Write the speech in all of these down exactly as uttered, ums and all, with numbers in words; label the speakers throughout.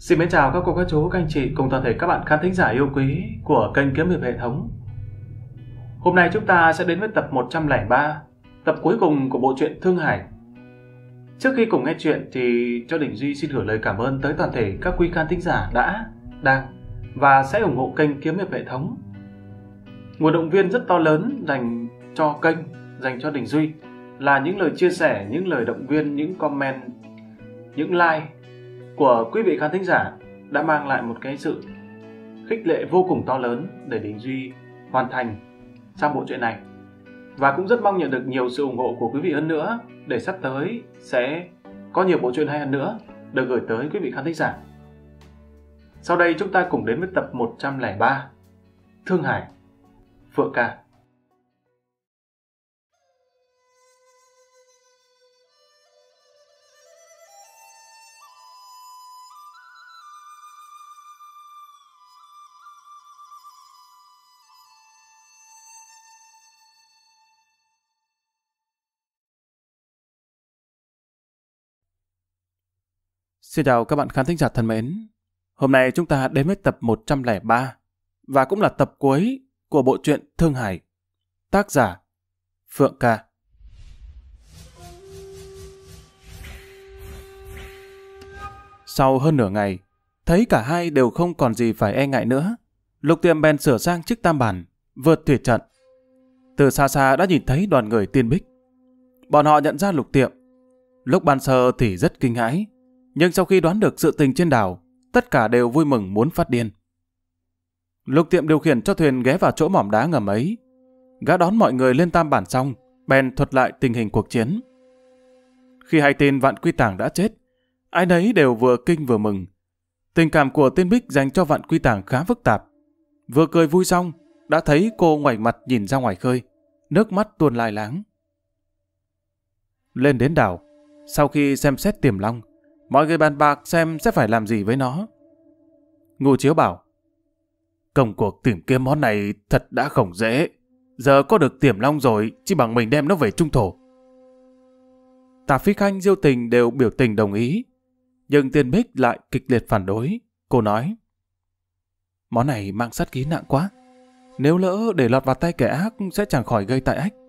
Speaker 1: Xin mến chào các cô, các chú, các anh chị cùng toàn thể các bạn khán thính giả yêu quý của kênh Kiếm Hiệp Hệ Thống. Hôm nay chúng ta sẽ đến với tập một trăm lẻ ba, tập cuối cùng của bộ truyện Thương Hải. Trước khi cùng nghe chuyện thì cho Đình Duy xin gửi lời cảm ơn tới toàn thể các quý khán thính giả đã, đang và sẽ ủng hộ kênh Kiếm Hiệp Hệ Thống. Nguồn động viên rất to lớn dành cho kênh, dành cho Đình Duy là những lời chia sẻ, những lời động viên, những comment, những like của quý vị khán thính giả đã mang lại một cái sự khích lệ vô cùng to lớn để Đình Duy hoàn thành xong bộ truyện này. Và cũng rất mong nhận được nhiều sự ủng hộ của quý vị hơn nữa để sắp tới sẽ có nhiều bộ truyện hay hơn nữa được gửi tới quý vị khán thính giả. Sau đây chúng ta cùng đến với tập một trăm lẻ ba, Thương Hải, Phượng Ca. Xin chào các bạn khán thính giả thân mến. Hôm nay chúng ta đến với tập một trăm lẻ ba và cũng là tập cuối của bộ truyện Thương Hải. Tác giả Phượng Ca. Sau hơn nửa ngày, thấy cả hai đều không còn gì phải e ngại nữa, Lục Tiệm bèn sửa sang chiếc tam bản, vượt thủy trận. Từ xa xa đã nhìn thấy đoàn người Tiên Bích. Bọn họ nhận ra Lục Tiệm. Lúc ban sơ thì rất kinh hãi, nhưng sau khi đoán được sự tình trên đảo, tất cả đều vui mừng muốn phát điên. Lục Tiệm điều khiển cho thuyền ghé vào chỗ mỏm đá ngầm ấy. Gã đón mọi người lên tam bản xong, bèn thuật lại tình hình cuộc chiến. Khi hay tin Vạn Quy Tàng đã chết, ai nấy đều vừa kinh vừa mừng. Tình cảm của Tiên Bích dành cho Vạn Quy Tàng khá phức tạp. Vừa cười vui xong, đã thấy cô ngoảnh mặt nhìn ra ngoài khơi, nước mắt tuôn lai láng. Lên đến đảo, sau khi xem xét Tiềm Long, mọi người bàn bạc xem sẽ phải làm gì với nó. Ngô Chiếu bảo, công cuộc tìm kiếm món này thật đã không dễ. Giờ có được Tiềm Long rồi, chỉ bằng mình đem nó về trung thổ. Tả Phi Khanh, Diêu Tình đều biểu tình đồng ý, nhưng Tiên Bích lại kịch liệt phản đối. Cô nói, món này mang sát khí nặng quá, nếu lỡ để lọt vào tay kẻ ác sẽ chẳng khỏi gây tai ách.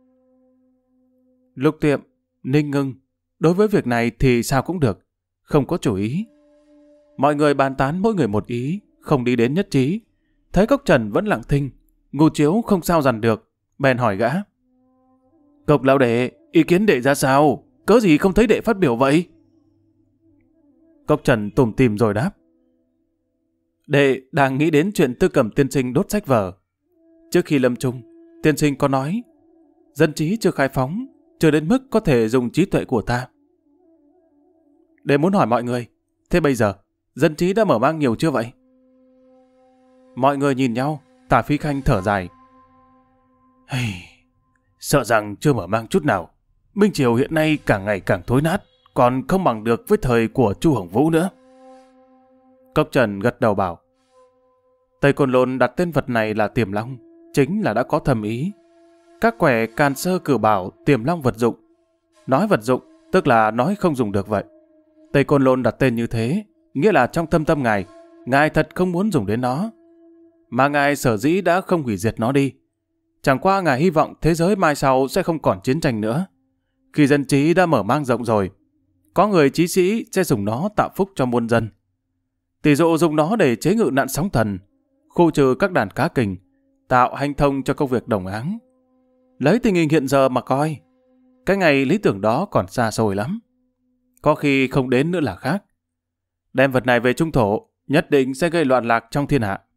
Speaker 1: Lục Tiệm, Ninh Ngưng đối với việc này thì sao cũng được, không có chủ ý. Mọi người bàn tán mỗi người một ý, không đi đến nhất trí. Thấy Cốc Trần vẫn lặng thinh, Ngô Chiếu không sao dằn được, bèn hỏi gã, Cốc lão đệ, ý kiến đệ ra sao? Cớ gì không thấy đệ phát biểu vậy? Cốc Trần tủm tỉm rồi đáp, đệ đang nghĩ đến chuyện Tư Cẩm tiên sinh đốt sách vở. Trước khi lâm chung, tiên sinh có nói, dân trí chưa khai phóng, chưa đến mức có thể dùng trí tuệ của ta. Để muốn hỏi mọi người, thế bây giờ, dân trí đã mở mang nhiều chưa vậy? Mọi người nhìn nhau, Tả Phi Khanh thở dài. Hey, sợ rằng chưa mở mang chút nào. Minh Triều hiện nay càng ngày càng thối nát, còn không bằng được với thời của Chu Hồng Vũ nữa. Cốc Trần gật đầu bảo, Tây Côn Lôn đặt tên vật này là Tiềm Long, chính là đã có thầm ý. Các quẻ Càn Sơ cử bảo Tiềm Long vật dụng. Nói vật dụng, tức là nói không dùng được vậy. Tây Côn Lôn đặt tên như thế, nghĩa là trong thâm tâm ngài, ngài thật không muốn dùng đến nó. Mà ngài sở dĩ đã không hủy diệt nó đi. Chẳng qua ngài hy vọng thế giới mai sau sẽ không còn chiến tranh nữa. Khi dân trí đã mở mang rộng rồi, có người trí sĩ sẽ dùng nó tạo phúc cho muôn dân. Tỷ dụ dùng nó để chế ngự nạn sóng thần, khu trừ các đàn cá kình, tạo hanh thông cho công việc đồng áng. Lấy tình hình hiện giờ mà coi, cái ngày lý tưởng đó còn xa xôi lắm. Có khi không đến nữa là khác. Đem vật này về trung thổ, nhất định sẽ gây loạn lạc trong thiên hạ.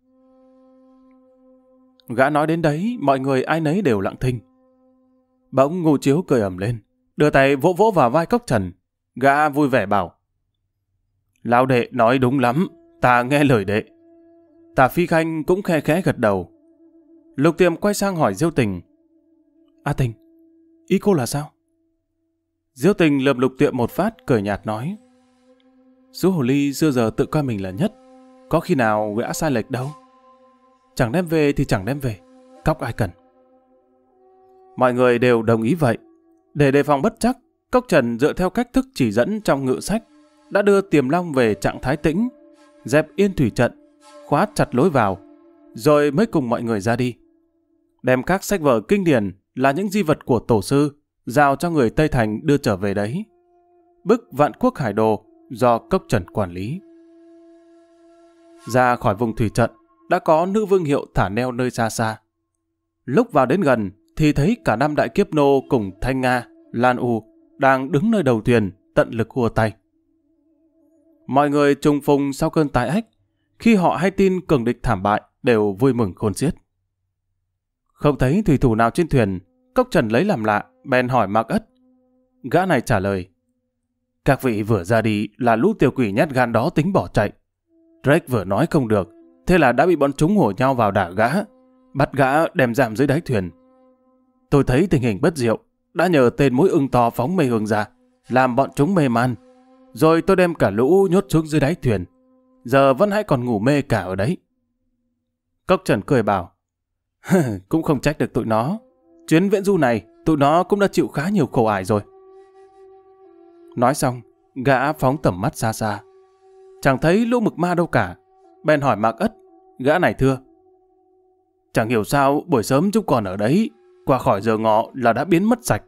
Speaker 1: Gã nói đến đấy, mọi người ai nấy đều lặng thinh. Bỗng Ngô Chiếu cười ầm lên, đưa tay vỗ vỗ vào vai Cốc Trần. Gã vui vẻ bảo, lão đệ nói đúng lắm, ta nghe lời đệ. Tả Phi Khanh cũng khe khẽ gật đầu. Lục Tiệm quay sang hỏi Diêu Tình, A Tình, ý cô là sao? Diêu Tình lườm Lục Tiệm một phát, cười nhạt nói, Sú hồ ly xưa giờ tự coi mình là nhất, có khi nào gã sai lệch đâu. Chẳng đem về thì chẳng đem về, cóc ai cần. Mọi người đều đồng ý vậy. Để đề phòng bất chắc, Cốc Trần dựa theo cách thức chỉ dẫn trong ngự sách đã đưa Tiềm Long về trạng thái tĩnh, dẹp yên thủy trận, khóa chặt lối vào, rồi mới cùng mọi người ra đi. Đem các sách vở kinh điển là những di vật của tổ sư, giao cho người Tây Thành đưa trở về đấy. Bức Vạn Quốc Hải Đồ do Cốc Trần quản lý. Ra khỏi vùng thủy trận, đã có nữ vương hiệu thả neo nơi xa xa. Lúc vào đến gần, thì thấy cả năm đại kiếp nô cùng Thanh Nga, Lan U đang đứng nơi đầu thuyền, tận lực hùa tay. Mọi người trùng phùng sau cơn tai ách, khi họ hay tin cường địch thảm bại, đều vui mừng khôn xiết. Không thấy thủy thủ nào trên thuyền, Cốc Trần lấy làm lạ, bèn hỏi Mạc Ất. Gã này trả lời: các vị vừa ra đi là lũ tiểu quỷ nhát gan đó tính bỏ chạy. Drake vừa nói không được, thế là đã bị bọn chúng hổ nhau vào đả gã, bắt gã đem giảm dưới đáy thuyền. Tôi thấy tình hình bất diệu, đã nhờ tên mũi ưng to phóng mê hương ra, làm bọn chúng mê man. Rồi tôi đem cả lũ nhốt xuống dưới đáy thuyền, giờ vẫn hãy còn ngủ mê cả ở đấy. Cốc Trần cười bảo: cũng không trách được tụi nó. Chuyến viễn du này, tụi nó cũng đã chịu khá nhiều khổ ải rồi. Nói xong, gã phóng tầm mắt xa xa. Chẳng thấy lũ mực ma đâu cả. Bèn hỏi Mạc Ất, gã này thưa: chẳng hiểu sao buổi sớm chúng còn ở đấy, qua khỏi giờ ngọ là đã biến mất sạch.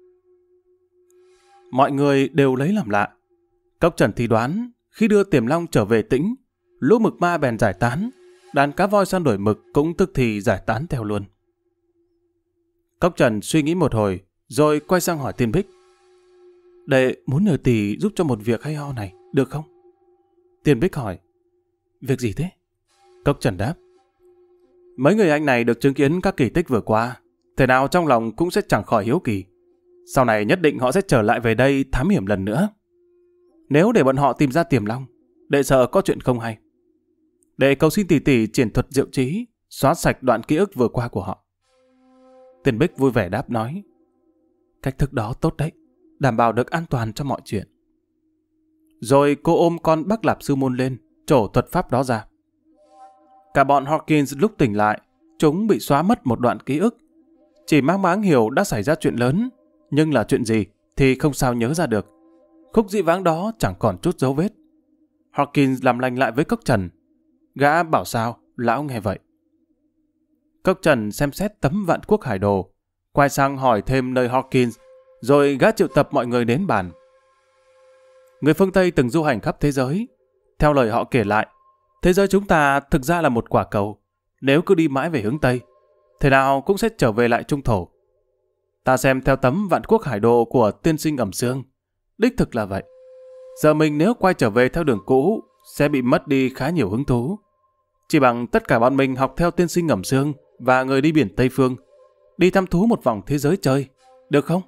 Speaker 1: Mọi người đều lấy làm lạ. Cốc Trần thì đoán, khi đưa Tiềm Long trở về Tĩnh, lũ mực ma bèn giải tán, đàn cá voi săn đuổi mực cũng tức thì giải tán theo luôn. Cốc Trần suy nghĩ một hồi, rồi quay sang hỏi Tiên Bích: đệ muốn nhờ tỷ giúp cho một việc hay ho này, được không? Tiên Bích hỏi: việc gì thế? Cốc Trần đáp: mấy người anh này được chứng kiến các kỳ tích vừa qua, thế nào trong lòng cũng sẽ chẳng khỏi hiếu kỳ. Sau này nhất định họ sẽ trở lại về đây thám hiểm lần nữa. Nếu để bọn họ tìm ra Tiềm Long, đệ sợ có chuyện không hay. Đệ cầu xin tỷ tỷ triển thuật diệu trí, xóa sạch đoạn ký ức vừa qua của họ. Tiên Bích vui vẻ đáp nói: cách thức đó tốt đấy, đảm bảo được an toàn cho mọi chuyện. Rồi cô ôm con Bắc Lạp Sư Môn lên, trổ thuật pháp đó ra. Cả bọn Hawkins lúc tỉnh lại, chúng bị xóa mất một đoạn ký ức. Chỉ mang máng hiểu đã xảy ra chuyện lớn, nhưng là chuyện gì thì không sao nhớ ra được. Khúc dĩ vãng đó chẳng còn chút dấu vết. Hawkins làm lành lại với Cốc Trần. Gã bảo sao, lão nghe vậy. Cốc Trần xem xét tấm Vạn Quốc Hải Đồ, quay sang hỏi thêm nơi Hawkins, rồi gã triệu tập mọi người đến bàn. Người phương Tây từng du hành khắp thế giới. Theo lời họ kể lại, thế giới chúng ta thực ra là một quả cầu. Nếu cứ đi mãi về hướng Tây, thế nào cũng sẽ trở về lại trung thổ. Ta xem theo tấm Vạn Quốc Hải Đồ của tiên sinh Ẩm Xương, đích thực là vậy. Giờ mình nếu quay trở về theo đường cũ, sẽ bị mất đi khá nhiều hứng thú. Chỉ bằng tất cả bọn mình học theo tiên sinh Ẩm Xương và người đi biển Tây Phương, đi thăm thú một vòng thế giới chơi, được không?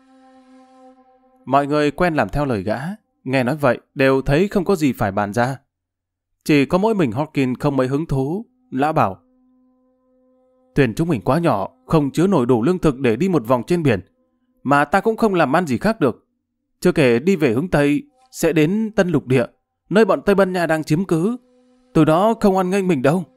Speaker 1: Mọi người quen làm theo lời gã, nghe nói vậy đều thấy không có gì phải bàn ra. Chỉ có mỗi mình Hawkins không mấy hứng thú. Lão bảo: thuyền chúng mình quá nhỏ, không chứa nổi đủ lương thực để đi một vòng trên biển, mà ta cũng không làm ăn gì khác được. Chưa kể đi về hướng Tây, sẽ đến Tân Lục Địa, nơi bọn Tây Ban Nha đang chiếm cứ. Từ đó không hoan nghênh mình đâu.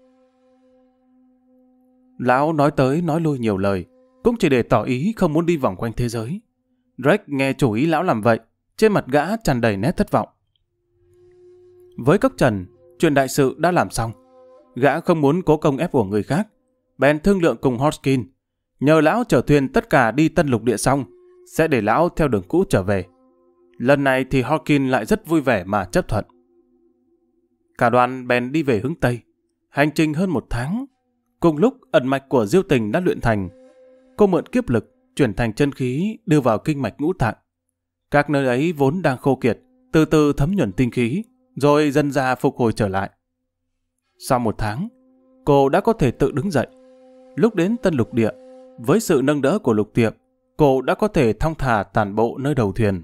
Speaker 1: Lão nói tới nói lui nhiều lời, cũng chỉ để tỏ ý không muốn đi vòng quanh thế giới. Drake nghe chủ ý lão làm vậy, trên mặt gã tràn đầy nét thất vọng. Với Cốc Trần, chuyện đại sự đã làm xong. Gã không muốn cố công ép của người khác, bèn thương lượng cùng Hodgkin, nhờ lão chở thuyền tất cả đi Tân Lục Địa xong, sẽ để lão theo đường cũ trở về. Lần này thì Hodgkin lại rất vui vẻ mà chấp thuận. Cả đoàn bèn đi về hướng Tây, hành trình hơn một tháng. Cùng lúc ẩn mạch của Diêu Tình đã luyện thành, cô mượn kiếp lực chuyển thành chân khí đưa vào kinh mạch ngũ tạng. Các nơi ấy vốn đang khô kiệt, từ từ thấm nhuần tinh khí, rồi dần ra phục hồi trở lại. Sau một tháng, cô đã có thể tự đứng dậy. Lúc đến Tân Lục Địa, với sự nâng đỡ của Lục Tiệp, cô đã có thể thong thả tản bộ nơi đầu thuyền.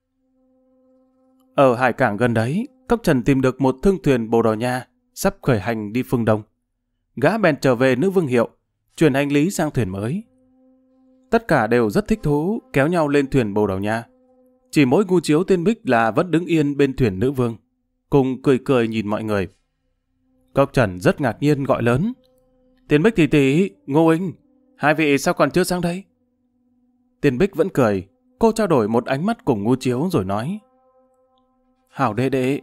Speaker 1: Ở hải cảng gần đấy, Cốc Trần tìm được một thương thuyền Bồ Đào Nha sắp khởi hành đi phương Đông. Gã bèn trở về Nữ Vương Hiệu, chuyển hành lý sang thuyền mới. Tất cả đều rất thích thú, kéo nhau lên thuyền Bồ Đào Nha. Chỉ mỗi Ngu Chiếu Tiên Bích là vẫn đứng yên bên thuyền Nữ Vương, cùng cười cười nhìn mọi người. Cốc Trần rất ngạc nhiên gọi lớn: Tiên Bích tỷ tỷ, Ngô Huynh, hai vị sao còn chưa sang đây? Tiên Bích vẫn cười, cô trao đổi một ánh mắt cùng Ngu Chiếu rồi nói: Hảo đệ đệ,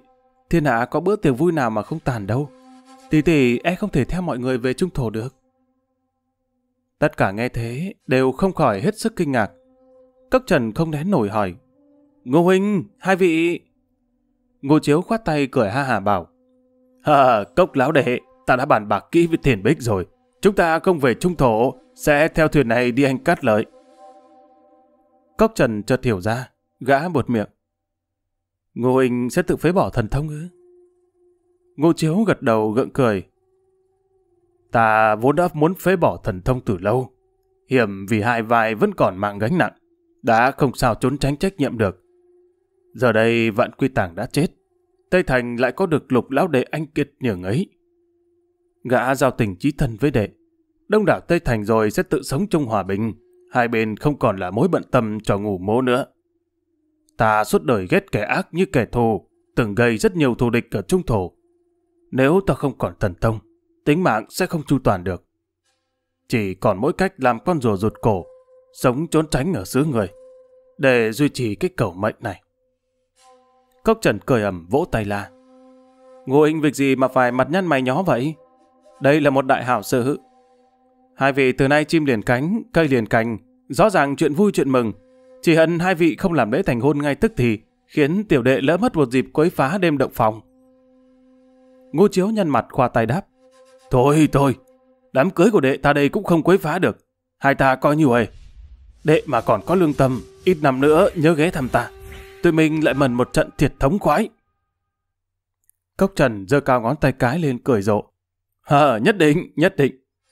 Speaker 1: Thiên hạ có bữa tiệc vui nào mà không tàn đâu. Tỷ tỷ e không thể theo mọi người về Trung Thổ được. Tất cả nghe thế đều không khỏi hết sức kinh ngạc. Cốc Trần không nén nổi hỏi: Ngô huynh, hai vị... Ngô Chiếu khoát tay cười ha hả bảo: Hờ, Cốc lão đệ, ta đã bàn bạc kỹ với Thiền Bích rồi. Chúng ta không về Trung Thổ, sẽ theo thuyền này đi Anh Cát Lợi. Cốc Trần chợt hiểu ra, gã buột miệng: Ngô huynh sẽ tự phế bỏ thần thông ư? Ngô Chiếu gật đầu gượng cười: Ta vốn đã muốn phế bỏ thần thông từ lâu. Hiểm vì hai vai vẫn còn mang gánh nặng, đã không sao trốn tránh trách nhiệm được. Giờ đây Vạn Quy Tàng đã chết, Tây Thành lại có được Lục lão đệ anh kiệt nhường ấy. Gã giao tình chí thân với đệ, đông đảo Tây Thành rồi sẽ tự sống trong hòa bình, hai bên không còn là mối bận tâm cho ngủ mố nữa. Ta suốt đời ghét kẻ ác như kẻ thù, từng gây rất nhiều thù địch ở Trung Thổ. Nếu ta không còn thần thông, tính mạng sẽ không chu toàn được. Chỉ còn mỗi cách làm con rùa rụt cổ, sống trốn tránh ở xứ người, để duy trì cái cẩu mệnh này. Cốc Trần cười ầm vỗ tay la: Ngô huynh việc gì mà phải mặt nhăn mày nhó vậy? Đây là một đại hảo sự. Hai vị từ nay chim liền cánh, cây liền cành, rõ ràng chuyện vui chuyện mừng. Chỉ hận hai vị không làm lễ thành hôn ngay tức thì, khiến tiểu đệ lỡ mất một dịp quấy phá đêm động phòng. Ngô Chiếu nhăn mặt khoa tay đáp: Thôi thôi, đám cưới của đệ ta đây cũng không quấy phá được. Hai ta coi như vậy. Đệ mà còn có lương tâm, ít năm nữa nhớ ghé thăm ta. Tụi mình lại mần một trận thiệt thống khoái. Cốc Trần giơ cao ngón tay cái lên cười rộ: Hờ, nhất định, nhất định.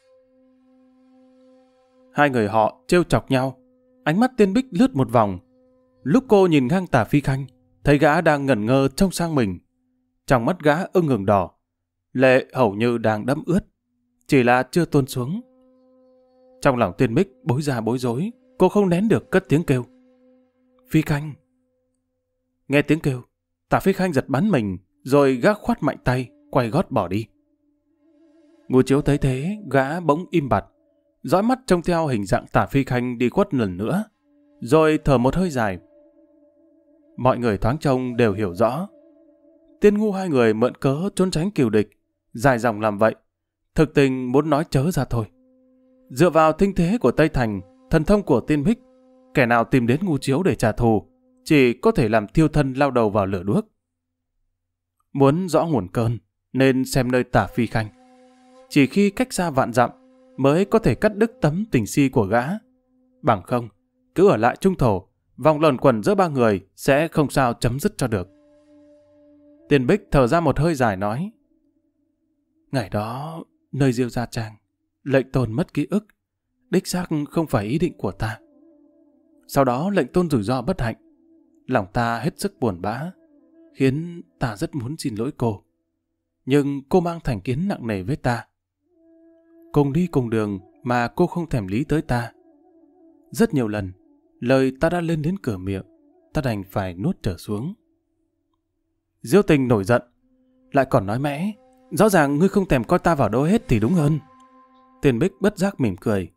Speaker 1: Hai người họ trêu chọc nhau. Ánh mắt Tiên Bích lướt một vòng. Lúc cô nhìn ngang Tả Phi Khanh, thấy gã đang ngẩn ngơ trông sang mình. Trong mắt gã ưng ửng đỏ, lệ hầu như đang đẫm ướt, chỉ là chưa tuôn xuống. Trong lòng Tiên Bích bối ra bối rối, cô không nén được cất tiếng kêu: Phi Khanh. Nghe tiếng kêu, Tả Phi Khanh giật bắn mình, rồi gã khoát mạnh tay, quay gót bỏ đi. Ngô Chiếu thấy thế, gã bỗng im bặt, dõi mắt trông theo hình dạng Tả Phi Khanh đi khuất lần nữa, rồi thở một hơi dài. Mọi người thoáng trông đều hiểu rõ. Tiên ngu hai người mượn cớ trốn tránh kiều địch, dài dòng làm vậy, thực tình muốn nói chớ ra thôi. Dựa vào thinh thế của Tây Thành, thần thông của Tiên Bích, kẻ nào tìm đến Ngô Chiếu để trả thù, chỉ có thể làm thiêu thân lao đầu vào lửa đuốc. Muốn rõ nguồn cơn, nên xem nơi Tả Phi Khanh. Chỉ khi cách xa vạn dặm, mới có thể cắt đứt tấm tình si của gã. Bằng không, cứ ở lại Trung Thổ, vòng luẩn quẩn giữa ba người sẽ không sao chấm dứt cho được. Tiên Bích thở ra một hơi dài nói: Ngày đó, nơi Diêu Gia Trang, lệnh tôn mất ký ức, đích xác không phải ý định của ta. Sau đó lệnh tôn rủi ro bất hạnh, lòng ta hết sức buồn bã, khiến ta rất muốn xin lỗi cô. Nhưng cô mang thành kiến nặng nề với ta. Cùng đi cùng đường mà cô không thèm lý tới ta. Rất nhiều lần, lời ta đã lên đến cửa miệng, ta đành phải nuốt trở xuống. Diêu Tình nổi giận, lại còn nói mẽ: Rõ ràng ngươi không thèm coi ta vào đâu hết thì đúng hơn. Tiên Bích bất giác mỉm cười: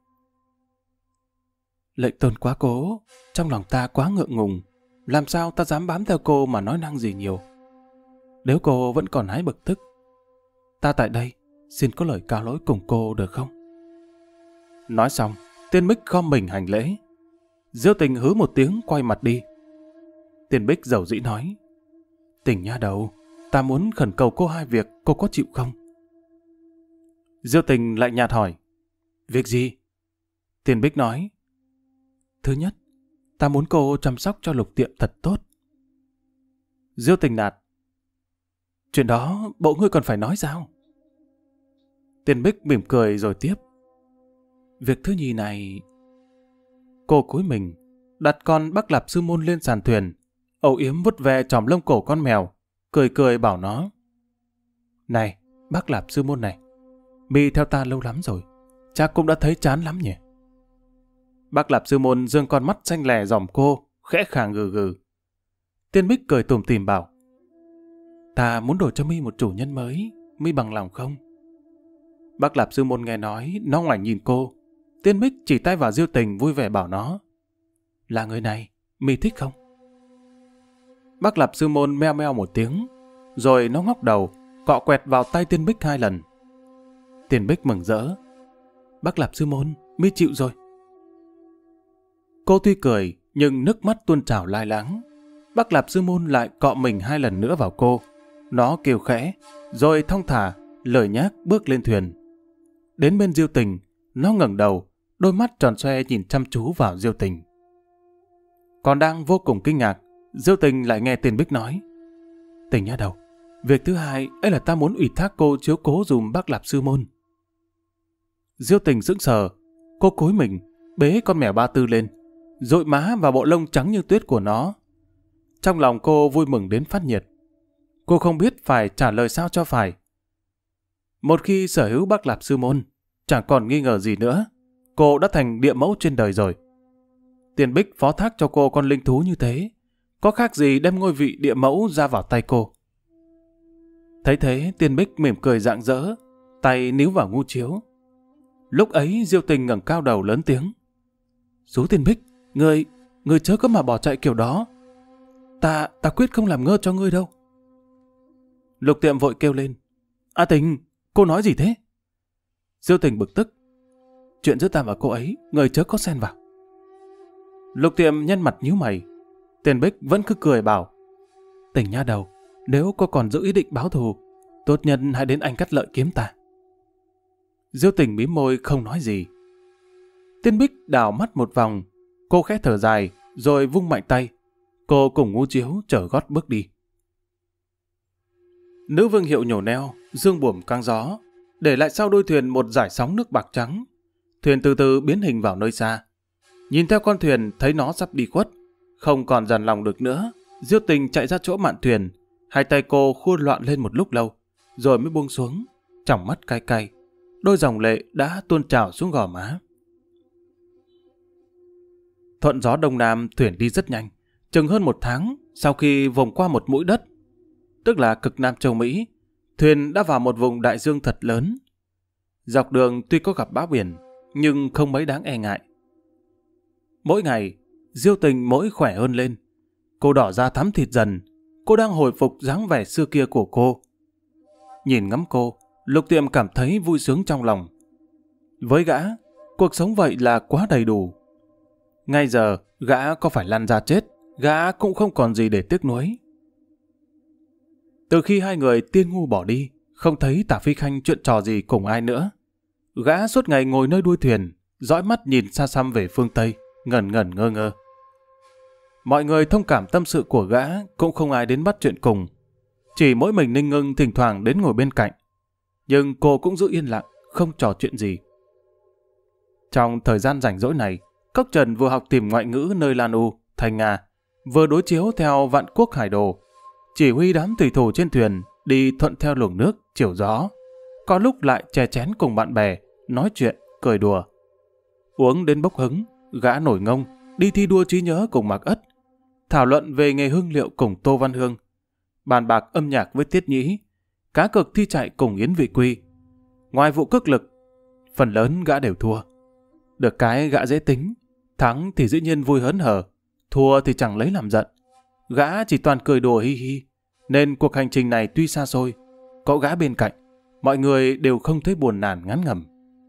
Speaker 1: Lệnh tôn quá cố, trong lòng ta quá ngượng ngùng, làm sao ta dám bám theo cô mà nói năng gì nhiều. Nếu cô vẫn còn hái bực tức, ta tại đây xin có lời cáo lỗi cùng cô được không? Nói xong, Tiên Bích khom mình hành lễ. Diêu Tình hứ một tiếng quay mặt đi. Tiên Bích dầu dĩ nói: Tình nha đầu, ta muốn khẩn cầu cô hai việc, cô có chịu không? Diêu Tình lại nhạt hỏi: Việc gì? Tiên Bích nói: Thứ nhất, ta muốn cô chăm sóc cho Lục Tiệm thật tốt. Diêu Tình nạt: Chuyện đó bộ ngươi còn phải nói sao? Tiên Bích mỉm cười rồi tiếp: Việc thứ nhì này... Cô cúi mình, đặt con Bắc Lạp Sư Môn lên sàn thuyền, âu yếm vuốt ve chòm lông cổ con mèo, cười cười bảo nó: Này, Bắc Lạp Sư Môn này, mi theo ta lâu lắm rồi, chắc cũng đã thấy chán lắm nhỉ? Bắc Lạp Sư Môn dương con mắt xanh lè dòm cô, khẽ khàng gừ gừ. Tiên Bích cười tủm tỉm bảo: Ta muốn đổi cho mi một chủ nhân mới, mi bằng lòng không? Bắc Lạp Sư Môn nghe nói, nó ngoảnh nhìn cô. Tiên Bích chỉ tay vào Diêu Tình vui vẻ bảo nó: Là người này, mi thích không? Bắc Lạp Sư Môn meo meo một tiếng, rồi nó ngóc đầu, cọ quẹt vào tay Tiên Bích hai lần. Tiên Bích mừng rỡ. Bác Lạp Sư Môn, mi chịu rồi. Cô tuy cười, nhưng nước mắt tuôn trào lai láng. Bác Lạp Sư Môn lại cọ mình hai lần nữa vào cô. Nó kêu khẽ, rồi thong thả, lười nhác bước lên thuyền. Đến bên Diêu Tình, nó ngẩng đầu, đôi mắt tròn xoe nhìn chăm chú vào Diêu Tình. Còn đang vô cùng kinh ngạc, Diêu Tình lại nghe Tiên Bích nói: Tình nha đầu, việc thứ hai ấy là ta muốn ủy thác cô chiếu cố dùm bác Lạp Sư Môn. Diêu Tình sững sờ, cô cúi mình, bế con mèo Ba Tư lên, dụi má vào bộ lông trắng như tuyết của nó. Trong lòng cô vui mừng đến phát nhiệt. Cô không biết phải trả lời sao cho phải. Một khi sở hữu bác Lạp Sư Môn, chẳng còn nghi ngờ gì nữa, cô đã thành địa mẫu trên đời rồi. Tiên Bích phó thác cho cô con linh thú như thế, có khác gì đem ngôi vị địa mẫu ra vào tay cô. Thấy thế, Tiên Bích mỉm cười rạng rỡ, tay níu vào ngu chiếu. Lúc ấy Diêu Tình ngẩng cao đầu lớn tiếng: Sú Tiên Bích, ngươi, ngươi chớ có mà bỏ chạy kiểu đó. Ta, ta quyết không làm ngơ cho ngươi đâu. Lục Tiệm vội kêu lên: A Tình, cô nói gì thế? Diêu Tình bực tức: Chuyện giữa ta và cô ấy, ngươi chớ có xen vào. Lục Tiệm nhăn mặt nhíu mày. Tiên Bích vẫn cứ cười bảo: Tình nha đầu, nếu cô còn giữ ý định báo thù, tốt nhất hãy đến Anh Cắt Lợi kiếm ta. Diêu Tình mím môi không nói gì. Tiên Bích đảo mắt một vòng, cô khẽ thở dài, rồi vung mạnh tay. Cô cùng ngu chiếu chở gót bước đi. Nữ vương hiệu nhổ neo, dương buồm căng gió, để lại sau đuôi thuyền một dải sóng nước bạc trắng. Thuyền từ từ biến hình vào nơi xa. Nhìn theo con thuyền thấy nó sắp đi khuất, không còn dằn lòng được nữa, Diêu Tình chạy ra chỗ mạn thuyền. Hai tay cô khuôn loạn lên một lúc lâu, rồi mới buông xuống, tròng mắt cay cay. Đôi dòng lệ đã tuôn trào xuống gò má. Thuận gió đông nam, thuyền đi rất nhanh. Chừng hơn một tháng sau khi vòng qua một mũi đất, tức là cực nam châu Mỹ, thuyền đã vào một vùng đại dương thật lớn. Dọc đường tuy có gặp bão biển, nhưng không mấy đáng e ngại. Mỗi ngày, Diêu Tình mỗi khỏe hơn lên. Cô đỏ da thắm thịt dần. Cô đang hồi phục dáng vẻ xưa kia của cô. Nhìn ngắm cô, Lục Tiệm cảm thấy vui sướng trong lòng. Với gã, cuộc sống vậy là quá đầy đủ. Ngay giờ, gã có phải lăn ra chết, gã cũng không còn gì để tiếc nuối. Từ khi hai người tiên ngu bỏ đi, không thấy Tả Phi Khanh chuyện trò gì cùng ai nữa. Gã suốt ngày ngồi nơi đuôi thuyền, dõi mắt nhìn xa xăm về phương Tây, ngẩn ngẩn ngơ ngơ. Mọi người thông cảm tâm sự của gã, cũng không ai đến bắt chuyện cùng. Chỉ mỗi mình Ninh Ngưng thỉnh thoảng đến ngồi bên cạnh. Nhưng cô cũng giữ yên lặng, không trò chuyện gì. Trong thời gian rảnh rỗi này, Cốc Trần vừa học tìm ngoại ngữ nơi Lan U, Thành Nga, vừa đối chiếu theo Vạn Quốc Hải Đồ, chỉ huy đám thủy thủ trên thuyền đi thuận theo luồng nước, chiều gió. Có lúc lại chè chén cùng bạn bè, nói chuyện, cười đùa. Uống đến bốc hứng, gã nổi ngông, đi thi đua trí nhớ cùng Mạc Ất, thảo luận về nghề hương liệu cùng Tô Văn Hương, bàn bạc âm nhạc với Tiết Nhĩ, cá cược thi chạy cùng Yến Vị Quy. Ngoài vụ cước lực, phần lớn gã đều thua. Được cái gã dễ tính, thắng thì dĩ nhiên vui hớn hở, thua thì chẳng lấy làm giận. Gã chỉ toàn cười đùa hi hi, nên cuộc hành trình này tuy xa xôi, có gã bên cạnh, mọi người đều không thấy buồn nản ngán ngẩm.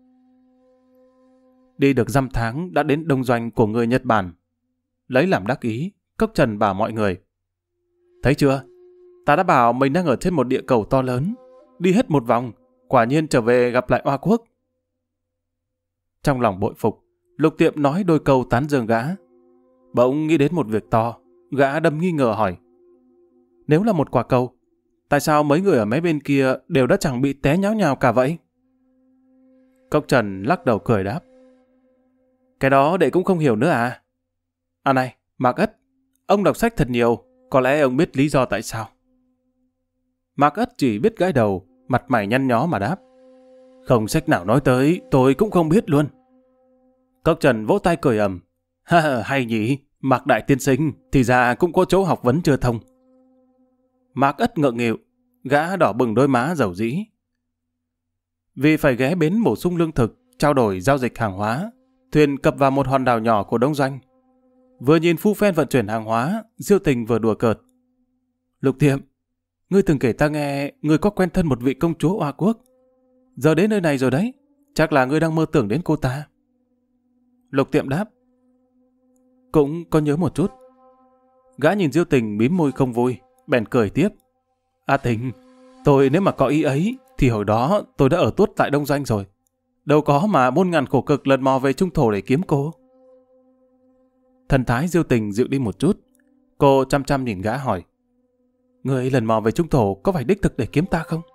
Speaker 1: Đi được dăm tháng đã đến đông doanh của người Nhật Bản. Lấy làm đắc ý, Cốc Trần bảo mọi người: Thấy chưa? Ta đã bảo mình đang ở trên một địa cầu to lớn. Đi hết một vòng, quả nhiên trở về gặp lại Oa Quốc. Trong lòng bội phục, Lục Tiệm nói đôi câu tán dương gã. Bỗng nghĩ đến một việc to, gã đâm nghi ngờ hỏi: Nếu là một quả cầu, tại sao mấy người ở mấy bên kia đều đã chẳng bị té nháo nhào cả vậy? Cốc Trần lắc đầu cười đáp: Cái đó đệ cũng không hiểu nữa à? À này, Mạc Ất, ông đọc sách thật nhiều, có lẽ ông biết lý do tại sao. Mạc Ất chỉ biết gãi đầu, mặt mày nhăn nhó mà đáp: Không sách nào nói tới, tôi cũng không biết luôn. Cốc Trần vỗ tay cười ầm: Ha, hay nhỉ, Mạc Đại Tiên Sinh, thì ra cũng có chỗ học vấn chưa thông. Mạc Ất ngượng nghịu, gã đỏ bừng đôi má dầu dĩ. Vì phải ghé bến bổ sung lương thực, trao đổi giao dịch hàng hóa, thuyền cập vào một hòn đảo nhỏ của đông doanh. Vừa nhìn phu phen vận chuyển hàng hóa, Diêu Tình vừa đùa cợt: Lục Tiệm, ngươi từng kể ta nghe ngươi có quen thân một vị công chúa Oa Quốc. Giờ đến nơi này rồi đấy, chắc là ngươi đang mơ tưởng đến cô ta. Lục Tiệm đáp. Cũng có nhớ một chút. Gã nhìn Diêu Tình mím môi không vui, bèn cười tiếp. A Tình, tôi nếu mà có ý ấy, thì hồi đó tôi đã ở tuốt tại Đông Doanh rồi. Đâu có mà muôn ngàn khổ cực lần mò về Trung Thổ để kiếm cô. Thần thái Diêu Tình dịu đi một chút. Cô chăm chăm nhìn gã hỏi. Người lần mò về Trung Thổ có phải đích thực để kiếm ta không?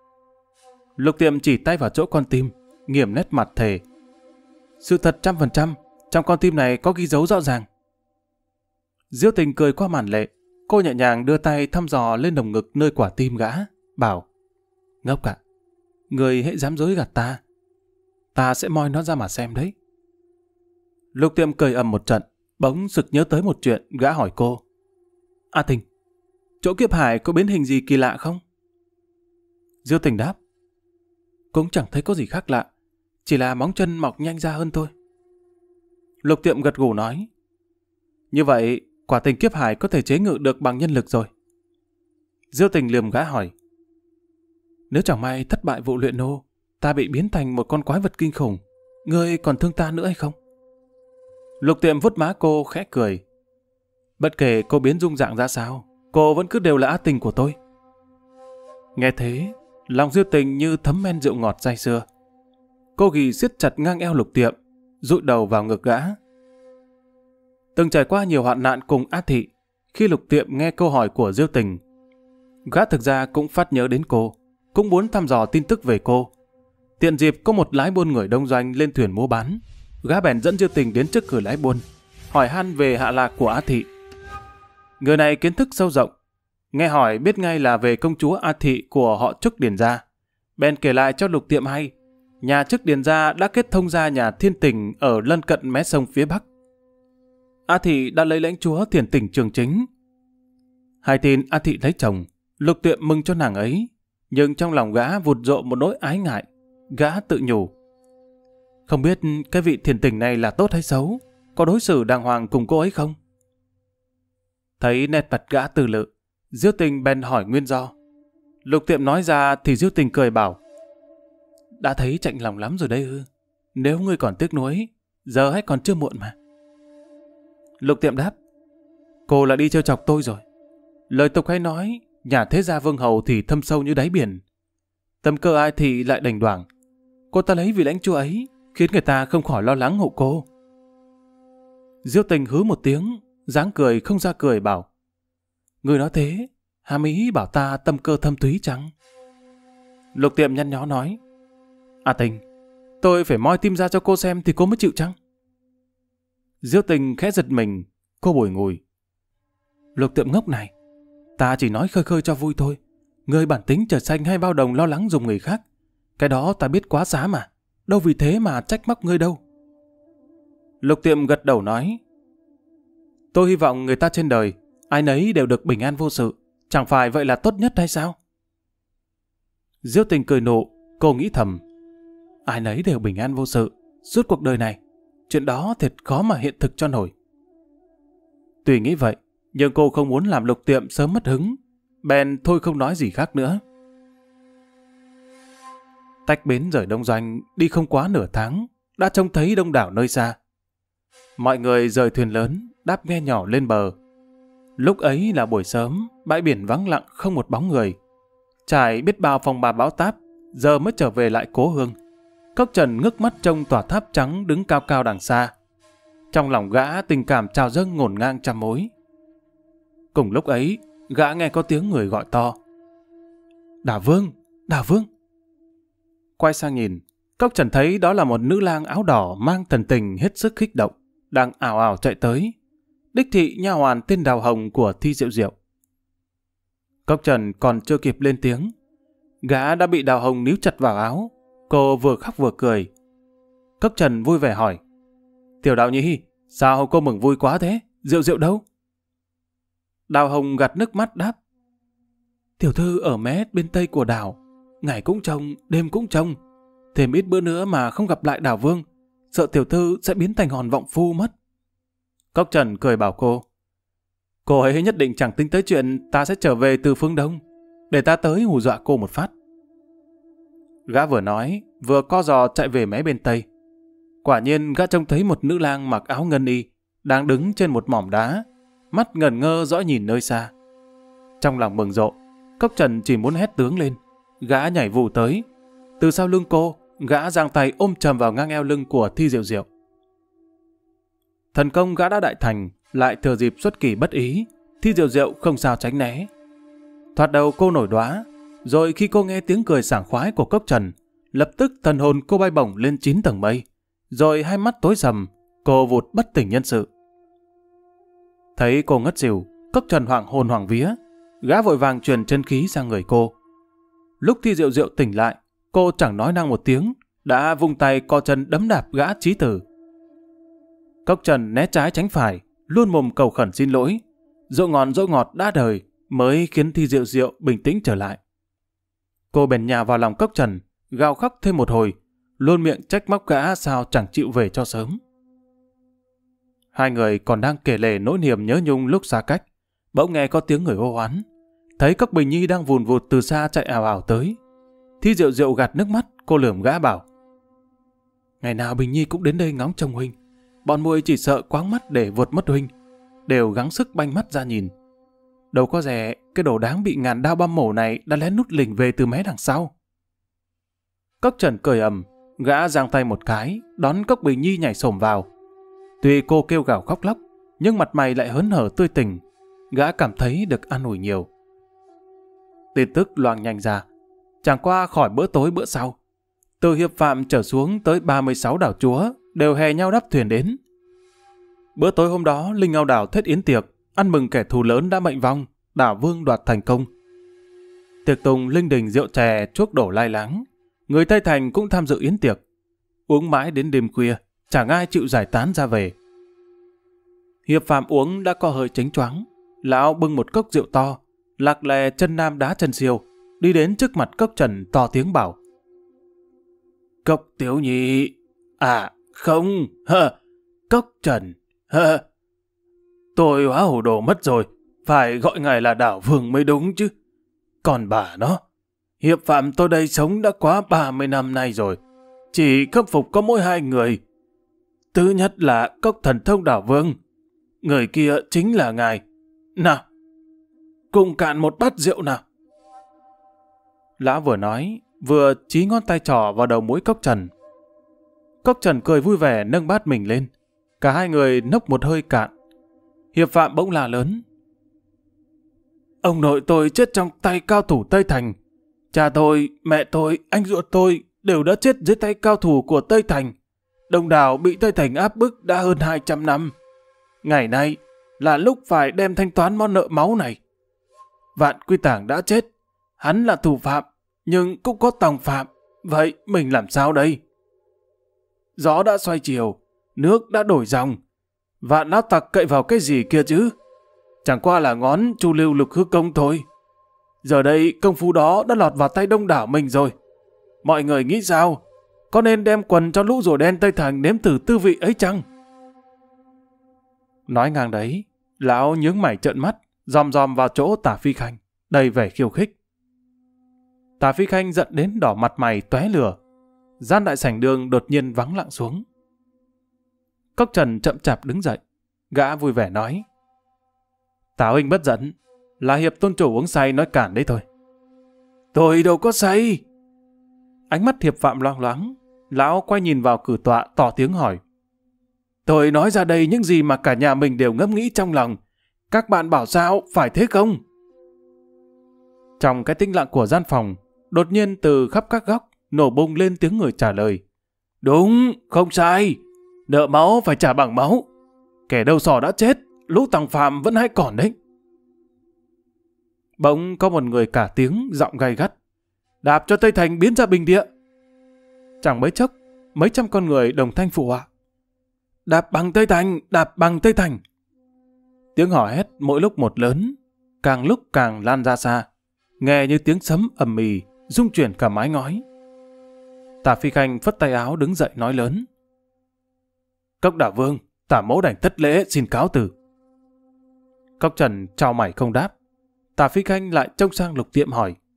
Speaker 1: Lục Tiệm chỉ tay vào chỗ con tim, nghiêm nét mặt thề. Sự thật trăm phần trăm, trong con tim này có ghi dấu rõ ràng. Diêu Tình cười qua màn lệ. Cô nhẹ nhàng đưa tay thăm dò lên lồng ngực nơi quả tim gã, bảo. Ngốc ạ, người hễ dám dối gạt ta, ta sẽ moi nó ra mà xem đấy. Lục Tiệm cười ầm một trận, bỗng sực nhớ tới một chuyện, gã hỏi cô. A Tình, chỗ kiếp hải có biến hình gì kỳ lạ không? Diêu Tình đáp. Cũng chẳng thấy có gì khác lạ, chỉ là móng chân mọc nhanh ra hơn thôi. Lục Tiệm gật gù nói. Như vậy, quả tình kiếp hải có thể chế ngự được bằng nhân lực rồi. Diêu Tình liềm gã hỏi. Nếu chẳng may thất bại vụ luyện nô, ta bị biến thành một con quái vật kinh khủng, ngươi còn thương ta nữa hay không? Lục Tiệm vuốt má cô khẽ cười. Bất kể cô biến dung dạng ra sao, cô vẫn cứ đều là A Tình của tôi. Nghe thế, lòng Diêu Tình như thấm men rượu ngọt say sưa. Cô ghì siết chặt ngang eo Lục Tiệm, dụi đầu vào ngực gã. Từng trải qua nhiều hoạn nạn cùng A Thị, khi Lục Tiệm nghe câu hỏi của Diêu Tình, gã thực ra cũng phát nhớ đến cô, cũng muốn thăm dò tin tức về cô. Tiện dịp có một lái buôn người Đông Doanh lên thuyền mua bán, gã bèn dẫn Diêu Tình đến trước cửa lái buôn, hỏi han về hạ lạc của A Thị. Người này kiến thức sâu rộng, nghe hỏi biết ngay là về công chúa A Thị của họ Trúc Điền Gia, bèn kể lại cho Lục Tiệm hay, nhà Trúc Điền Gia đã kết thông gia nhà Thiên Tình ở lân cận mé sông phía bắc. A Thị đã lấy lãnh chúa Thiền Tỉnh Trường Chính. Hai tin A Thị lấy chồng, Lục Tiệm mừng cho nàng ấy, nhưng trong lòng gã vụt rộ một nỗi ái ngại. Gã tự nhủ. Không biết cái vị Thiền Tỉnh này là tốt hay xấu, có đối xử đàng hoàng cùng cô ấy không? Thấy nét mặt gã từ lự, Diêu Tình bèn hỏi nguyên do. Lục Tiệm nói ra thì Diêu Tình cười bảo. Đã thấy chạnh lòng lắm rồi đấy ư. Nếu ngươi còn tiếc nuối, giờ hay còn chưa muộn mà. Lục Tiệm đáp. Cô là đi trêu chọc tôi rồi. Lời tục hay nói, nhà thế gia vương hầu thì thâm sâu như đáy biển. Tâm cơ ai thì lại đành đoảng. Cô ta lấy vị lãnh chúa ấy, khiến người ta không khỏi lo lắng hộ cô. Diêu Tình hứ một tiếng, dáng cười không ra cười bảo. Người nói thế, hàm ý bảo ta tâm cơ thâm thúy chăng? Lục Tiệm nhăn nhó nói. À Tình, tôi phải moi tim ra cho cô xem thì cô mới chịu chăng? Diêu Tình khẽ giật mình, cô bùi ngùi. Lục Tiệm ngốc này, ta chỉ nói khơi khơi cho vui thôi. Người bản tính trời xanh hay bao đồng lo lắng dùng người khác, cái đó ta biết quá giá mà, đâu vì thế mà trách móc ngươi đâu. Lục Tiệm gật đầu nói. Tôi hy vọng người ta trên đời, ai nấy đều được bình an vô sự, chẳng phải vậy là tốt nhất hay sao? Diêu Tình cười nụ, cô nghĩ thầm. Ai nấy đều bình an vô sự, suốt cuộc đời này, chuyện đó thật khó mà hiện thực cho nổi. Tuy nghĩ vậy, nhưng cô không muốn làm Lục Tiệm sớm mất hứng, bèn thôi không nói gì khác nữa. Tách bến rời Đông Doanh, đi không quá nửa tháng, đã trông thấy đông đảo nơi xa. Mọi người rời thuyền lớn, đáp ghe nhỏ lên bờ. Lúc ấy là buổi sớm, bãi biển vắng lặng không một bóng người. Trải biết bao phòng bà bão táp, giờ mới trở về lại cố hương. Cốc Trần ngước mắt trông tòa tháp trắng đứng cao cao đằng xa. Trong lòng gã tình cảm trào dâng ngổn ngang trăm mối. Cùng lúc ấy, gã nghe có tiếng người gọi to. Đả Vương! Đả Vương! Quay sang nhìn, Cốc Trần thấy đó là một nữ lang áo đỏ mang thần tình hết sức kích động, đang ảo ảo chạy tới. Đích thị nha hoàn tên Đào Hồng của Thi Diệu Diệu. Cốc Trần còn chưa kịp lên tiếng, gã đã bị Đào Hồng níu chặt vào áo. Cô vừa khóc vừa cười. Cốc Trần vui vẻ hỏi. Tiểu Đạo Nhi, sao cô mừng vui quá thế? Diệu Diệu đâu? Đào Hồng gạt nước mắt đáp. Tiểu thư ở mé bên tây của đảo, ngày cũng trông, đêm cũng trông. Thêm ít bữa nữa mà không gặp lại Đào Vương, sợ tiểu thư sẽ biến thành hòn vọng phu mất. Cốc Trần cười bảo cô. Cô ấy nhất định chẳng tính tới chuyện ta sẽ trở về từ phương Đông. để ta tới hù dọa cô một phát. Gã vừa nói, vừa co giò chạy về mé bên tây. Quả nhiên gã trông thấy một nữ lang mặc áo ngân y, đang đứng trên một mỏm đá, mắt ngẩn ngơ dõi nhìn nơi xa. Trong lòng mừng rộ, Cốc Trần chỉ muốn hét tướng lên. Gã nhảy vù tới. Từ sau lưng cô, gã giang tay ôm chầm vào ngang eo lưng của Thi Diệu Diệu. Thần công gã đã đại thành, lại thừa dịp xuất kỳ bất ý, Thi Diệu Diệu không sao tránh né. Thoạt đầu cô nổi đoá, rồi khi cô nghe tiếng cười sảng khoái của Cốc Trần, lập tức thần hồn cô bay bổng lên chín tầng mây, rồi hai mắt tối sầm, cô vụt bất tỉnh nhân sự. Thấy cô ngất xỉu, Cốc Trần hoảng hồn hoảng vía, gã vội vàng truyền chân khí sang người cô. Lúc Thi Diệu Diệu tỉnh lại, cô chẳng nói năng một tiếng, đã vung tay co chân đấm đạp gã chí tử. Cốc Trần né trái tránh phải, luôn mồm cầu khẩn xin lỗi. Dỗ ngọt dỗ ngọt đã đời mới khiến Thi Diệu Diệu bình tĩnh trở lại. Cô bèn nhào vào lòng Cốc Trần, gào khóc thêm một hồi, luôn miệng trách móc gã sao chẳng chịu về cho sớm. Hai người còn đang kể lể nỗi niềm nhớ nhung lúc xa cách, bỗng nghe có tiếng người hô hoán. Thấy Cốc Bình Nhi đang vùn vụt từ xa chạy ào ào tới. Thi Diệu Diệu gạt nước mắt, cô lườm gã bảo: ngày nào Bình Nhi cũng đến đây ngóng trông huynh, bọn muội chỉ sợ quáng mắt để vượt mất huynh, đều gắng sức banh mắt ra nhìn. Đâu có dè cái đồ đáng bị ngàn đao băm mổ này đã lén nút lỉnh về từ mé đằng sau. Cốc Trần cười ầm, gã giang tay một cái, đón Cốc Bình Nhi nhảy xổm vào. Tuy cô kêu gào khóc lóc, nhưng mặt mày lại hớn hở tươi tỉnh, gã cảm thấy được an ủi nhiều. Tin tức loang nhanh ra, chẳng qua khỏi bữa tối bữa sau, từ Hiệp Phạm trở xuống tới ba mươi sáu đảo chúa đều hè nhau đắp thuyền đến. Bữa tối hôm đó, Linh Ngao Đảo thiết yến tiệc, ăn mừng kẻ thù lớn đã mệnh vong, đảo vương đoạt thành công. Tiệc tùng linh đình rượu chè chuốc đổ lai láng, người Tây Thành cũng tham dự yến tiệc. Uống mãi đến đêm khuya, chẳng ai chịu giải tán ra về. Hiệp Phạm uống đã có hơi chánh choáng, lão bưng một cốc rượu to, lạc lè chân nam đá chân siêu, đi đến trước mặt Cốc Trần to tiếng bảo: Cốc Tiểu Nhị, à không, hơ, Cốc Trần, hơ, tôi hóa hồ đồ mất rồi, phải gọi ngài là đảo vương mới đúng chứ. Còn bà nó, Hiệp Phạm tôi đây sống đã quá ba mươi năm nay rồi, chỉ khâm phục có mỗi hai người. Thứ nhất là Cốc Thần Thông đảo vương, người kia chính là ngài. Nào, cùng cạn một bát rượu nào. Lão vừa nói, vừa chí ngón tay trỏ vào đầu mũi Cốc Trần. Cốc Trần cười vui vẻ nâng bát mình lên. Cả hai người nốc một hơi cạn. Hiệp Phạm bỗng la lớn: ông nội tôi chết trong tay cao thủ Tây Thành. Cha tôi, mẹ tôi, anh ruột tôi đều đã chết dưới tay cao thủ của Tây Thành. Đông đảo bị Tây Thành áp bức đã hơn hai trăm năm. Ngày nay là lúc phải đem thanh toán món nợ máu này. Vạn Quy Tảng đã chết, hắn là thủ phạm, nhưng cũng có tòng phạm. Vậy mình làm sao đây? Gió đã xoay chiều, nước đã đổi dòng. Vạn lão tặc cậy vào cái gì kia chứ? Chẳng qua là ngón chu lưu lực hư công thôi. Giờ đây công phu đó đã lọt vào tay đông đảo mình rồi. Mọi người nghĩ sao? Có nên đem quần cho lũ rùa đen Tây Thành nếm thử tư vị ấy chăng? Nói ngang đấy, lão nhướng mày trợn mắt, dòm dòm vào chỗ Tả Phi Khanh, đầy vẻ khiêu khích. Tả Phi Khanh giận đến đỏ mặt mày tóe lửa. Gian đại sảnh đường đột nhiên vắng lặng xuống. Cốc Trần chậm chạp đứng dậy, gã vui vẻ nói: Tả huynh bất giận, là Hiệp tôn chủ uống say nói cản đấy thôi. Tôi đâu có say. Ánh mắt Hiệp Phạm loang loáng, lão quay nhìn vào cử tọa tỏ tiếng hỏi: tôi nói ra đây những gì mà cả nhà mình đều ngẫm nghĩ trong lòng. Các bạn bảo sao, phải thế không? Trong cái tĩnh lặng của gian phòng, đột nhiên từ khắp các góc nổ bung lên tiếng người trả lời: đúng, không sai. Nợ máu phải trả bằng máu. Kẻ đầu sỏ đã chết, lũ tòng phạm vẫn hay còn đấy. Bỗng có một người cả tiếng giọng gay gắt: đạp cho Tây Thành biến ra bình địa. Chẳng mấy chốc, mấy trăm con người đồng thanh phụ họa: đạp bằng Tây Thành, đạp bằng Tây Thành. Tiếng hò hét mỗi lúc một lớn, càng lúc càng lan ra xa, nghe như tiếng sấm ầm ì, rung chuyển cả mái ngói. Tả Phi Khanh phất tay áo đứng dậy nói lớn: Cốc Đảo Vương, Tả mẫu đành thất lễ xin cáo từ. Cốc Trần chào mày không đáp. Tả Phi Khanh lại trông sang Lục Tiệm hỏi: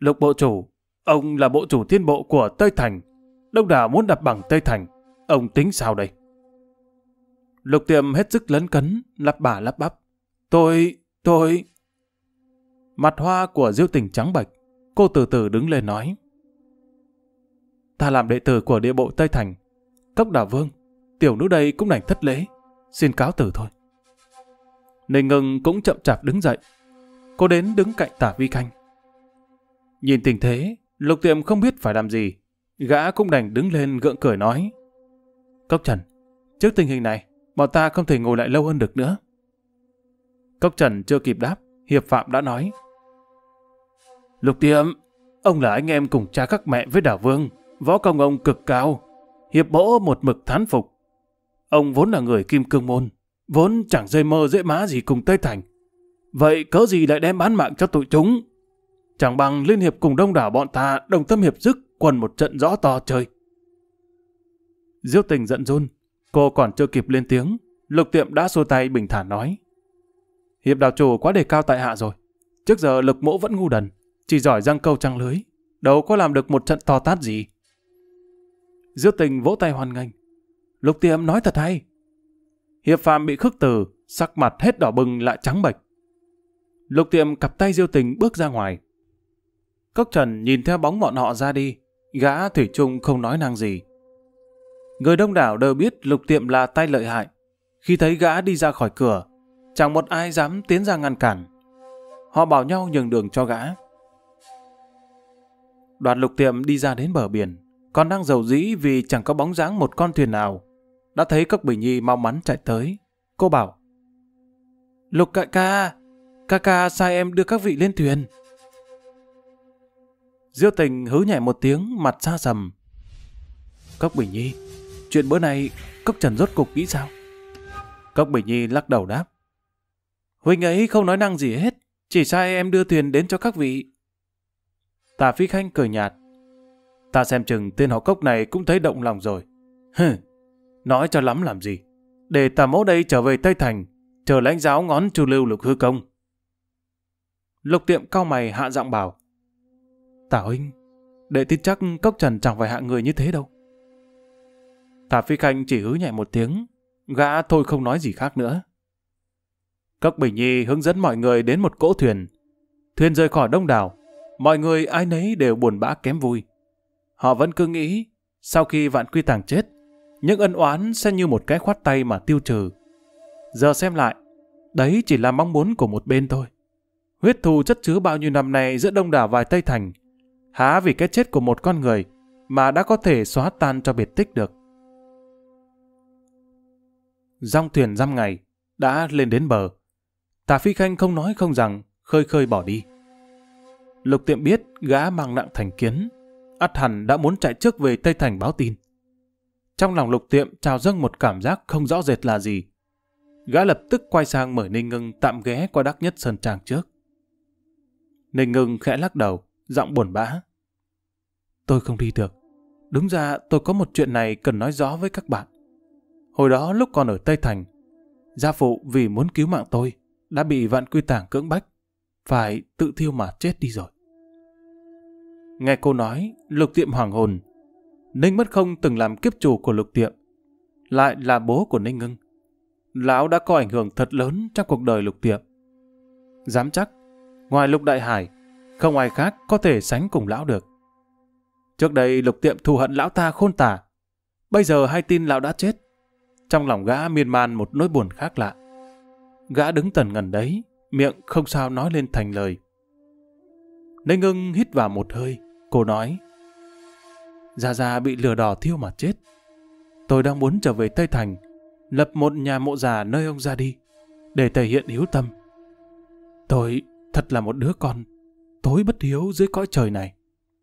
Speaker 1: Lục bộ chủ, ông là bộ chủ thiên bộ của Tây Thành. Đông đảo muốn đập bằng Tây Thành. Ông tính sao đây? Lục Tiệm hết sức lấn cấn, lắp bả lắp bắp. Tôi, tôi... Mặt hoa của Diêu Tình trắng bệch, cô từ từ đứng lên nói. Ta làm đệ tử của địa bộ Tây Thành. Cốc Đảo Vương, tiểu nữ đây cũng đành thất lễ. Xin cáo từ thôi. Ninh Ngưng cũng chậm chạp đứng dậy. Cô đến đứng cạnh Tả Vi Khanh. Nhìn tình thế, Lục Tiệm không biết phải làm gì. Gã cũng đành đứng lên gượng cười nói. Cốc Trần, trước tình hình này, bọn ta không thể ngồi lại lâu hơn được nữa. Cốc Trần chưa kịp đáp, Hiệp Phạm đã nói. Lục Tiệm, ông là anh em cùng cha các mẹ với Đảo Vương, võ công ông cực cao, Hiệp Mỗ một mực thán phục. Ông vốn là người Kim Cương Môn, vốn chẳng dây mơ dễ má gì cùng Tây Thành. Vậy cớ gì lại đem bán mạng cho tụi chúng? Chẳng bằng liên hiệp cùng đông đảo bọn ta đồng tâm hiệp sức quần một trận rõ to chơi. Diêu Tình giận run, cô còn chưa kịp lên tiếng, Lục Tiệm đã xua tay bình thản nói. Hiệp đảo chủ quá đề cao tại hạ rồi. Trước giờ Lục Mỗ vẫn ngu đần, chỉ giỏi giăng câu trăng lưới, đâu có làm được một trận to tát gì. Diêu Tình vỗ tay hoan nghênh. Lục Tiệm nói thật hay. Hiệp Phạm bị khước từ, sắc mặt hết đỏ bừng lại trắng bệch. Lục Tiệm cặp tay Diêu Tình bước ra ngoài. Cốc Trần nhìn theo bóng bọn họ ra đi, gã thủy chung không nói năng gì. Người đông đảo đều biết Lục Tiệm là tay lợi hại. Khi thấy gã đi ra khỏi cửa, chẳng một ai dám tiến ra ngăn cản. Họ bảo nhau nhường đường cho gã. Đoàn Lục Tiệm đi ra đến bờ biển, còn đang dầu dĩ vì chẳng có bóng dáng một con thuyền nào. Đã thấy Cốc Bình Nhi mau mắn chạy tới. Cô bảo, Lục ca ca, ca ca sai em đưa các vị lên thuyền. Diêu Tình hứ nhẹ một tiếng, mặt xa sầm. Cốc Bình Nhi, chuyện bữa nay Cốc Trần rốt cục nghĩ sao? Cốc Bình Nhi lắc đầu đáp. Huynh ấy không nói năng gì hết, chỉ sai em đưa thuyền đến cho các vị. Tả Phi Khanh cười nhạt. Ta xem chừng tên họ Cốc này cũng thấy động lòng rồi. Hừ, nói cho lắm làm gì. Để Tả Mỗ đây trở về Tây Thành, chờ lãnh giáo ngón Chu Lưu Lục Hư Công. Lục Tiệm cau mày hạ giọng bảo. Tả huynh, đệ tin chắc Cốc Trần chẳng phải hạ người như thế đâu. Tả Phi Khanh chỉ hứ nhẹ một tiếng, gã thôi không nói gì khác nữa. Cốc Bình Nhi hướng dẫn mọi người đến một cỗ thuyền. Thuyền rời khỏi đông đảo, mọi người ai nấy đều buồn bã kém vui. Họ vẫn cứ nghĩ, sau khi Vạn Quy Tàng chết, những ân oán sẽ như một cái khoát tay mà tiêu trừ. Giờ xem lại, đấy chỉ là mong muốn của một bên thôi. Huyết thù chất chứa bao nhiêu năm nay giữa đông đảo vài Tây Thành, há vì cái chết của một con người mà đã có thể xóa tan cho biệt tích được. Dòng thuyền dăm ngày đã lên đến bờ. Tả Phi Khanh không nói không rằng, khơi khơi bỏ đi. Lục Tiệm biết gã mang nặng thành kiến, ắt hẳn đã muốn chạy trước về Tây Thành báo tin. Trong lòng Lục Tiệm trào dâng một cảm giác không rõ rệt là gì. Gã lập tức quay sang mời Ninh Ngưng tạm ghé qua Đắc Nhất Sơn Trang trước. Ninh Ngưng khẽ lắc đầu, giọng buồn bã. Tôi không đi được. Đúng ra tôi có một chuyện này cần nói rõ với các bạn. Hồi đó lúc còn ở Tây Thành, gia phụ vì muốn cứu mạng tôi đã bị Vạn Quy Tàng cưỡng bách, phải tự thiêu mà chết đi rồi. Nghe cô nói, Lục Tiệm hoảng hồn. Ninh Mất Không từng làm kiếp chủ của Lục Tiệm, lại là bố của Ninh Ngưng. Lão đã có ảnh hưởng thật lớn trong cuộc đời Lục Tiệm. Dám chắc, ngoài Lục Đại Hải, không ai khác có thể sánh cùng lão được. Trước đây Lục Tiệm thù hận lão ta khôn tả. Bây giờ hay tin lão đã chết, trong lòng gã miên man một nỗi buồn khác lạ. Gã đứng tần ngần đấy, miệng không sao nói lên thành lời. Ninh Ngưng hít vào một hơi, cô nói. Gia Gia bị lừa đỏ thiêu mà chết. Tôi đang muốn trở về Tây Thành, lập một nhà mộ già nơi ông ra đi, để thể hiện hiếu tâm. Tôi thật là một đứa con tối bất hiếu dưới cõi trời này.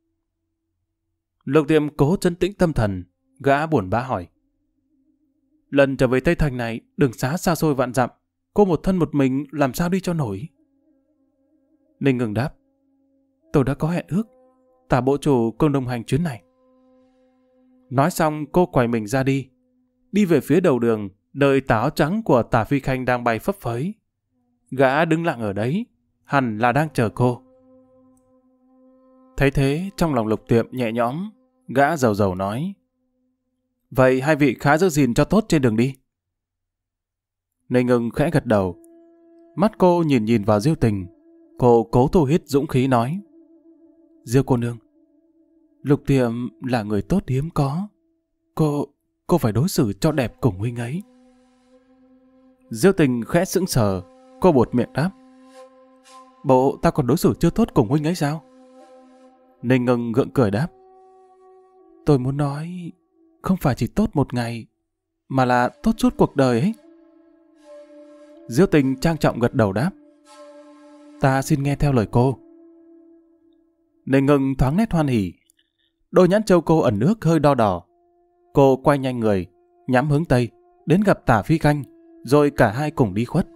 Speaker 1: Lục Tiệm cố trấn tĩnh tâm thần, gã buồn bã hỏi. Lần trở về Tây Thành này, đường xá xa xôi vạn dặm, cô một thân một mình làm sao đi cho nổi? Ninh Ngưng đáp. Tôi đã có hẹn ước, Tả bộ chủ cùng đồng hành chuyến này. Nói xong cô quay mình ra đi, đi về phía đầu đường, nơi tà áo trắng của Tả Phi Khanh đang bay phấp phới. Gã đứng lặng ở đấy, hẳn là đang chờ cô. Thấy thế, trong lòng Lục Tiệm nhẹ nhõm, gã rầu rầu nói. Vậy hai vị khá giữ gìn cho tốt trên đường đi. Ninh Ngưng khẽ gật đầu. Mắt cô nhìn nhìn vào Diêu Tình. Cô cố thu hít dũng khí nói. Diêu cô nương, Lục Tiệm là người tốt hiếm có. Cô, cô phải đối xử cho đẹp cùng huynh ấy. Diêu Tình khẽ sững sờ, cô buột miệng đáp. Bộ ta còn đối xử chưa tốt cùng huynh ấy sao? Ninh Ngưng gượng cười đáp. Tôi muốn nói, không phải chỉ tốt một ngày, mà là tốt suốt cuộc đời ấy. Diêu Tình trang trọng gật đầu đáp. Ta xin nghe theo lời cô. Ninh Ngưng thoáng nét hoan hỉ. Đôi nhãn châu cô ẩn nước hơi đo đỏ. Cô quay nhanh người, nhắm hướng Tây, đến gặp Tả Phi Khanh, rồi cả hai cùng đi khuất.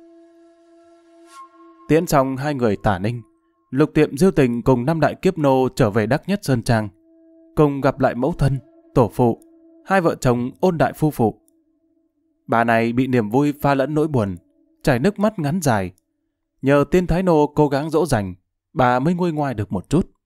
Speaker 1: Tiễn xong hai người Tả Ninh, Lục Tiệm Diêu Tình cùng năm đại kiếp nô trở về Đắc Nhất Sơn Trang, cùng gặp lại mẫu thân, tổ phụ, hai vợ chồng Ôn đại phu phụ. Bà này bị niềm vui pha lẫn nỗi buồn, chảy nước mắt ngắn dài. Nhờ Tiên Thái Nô cố gắng dỗ dành, bà mới nguôi ngoai được một chút.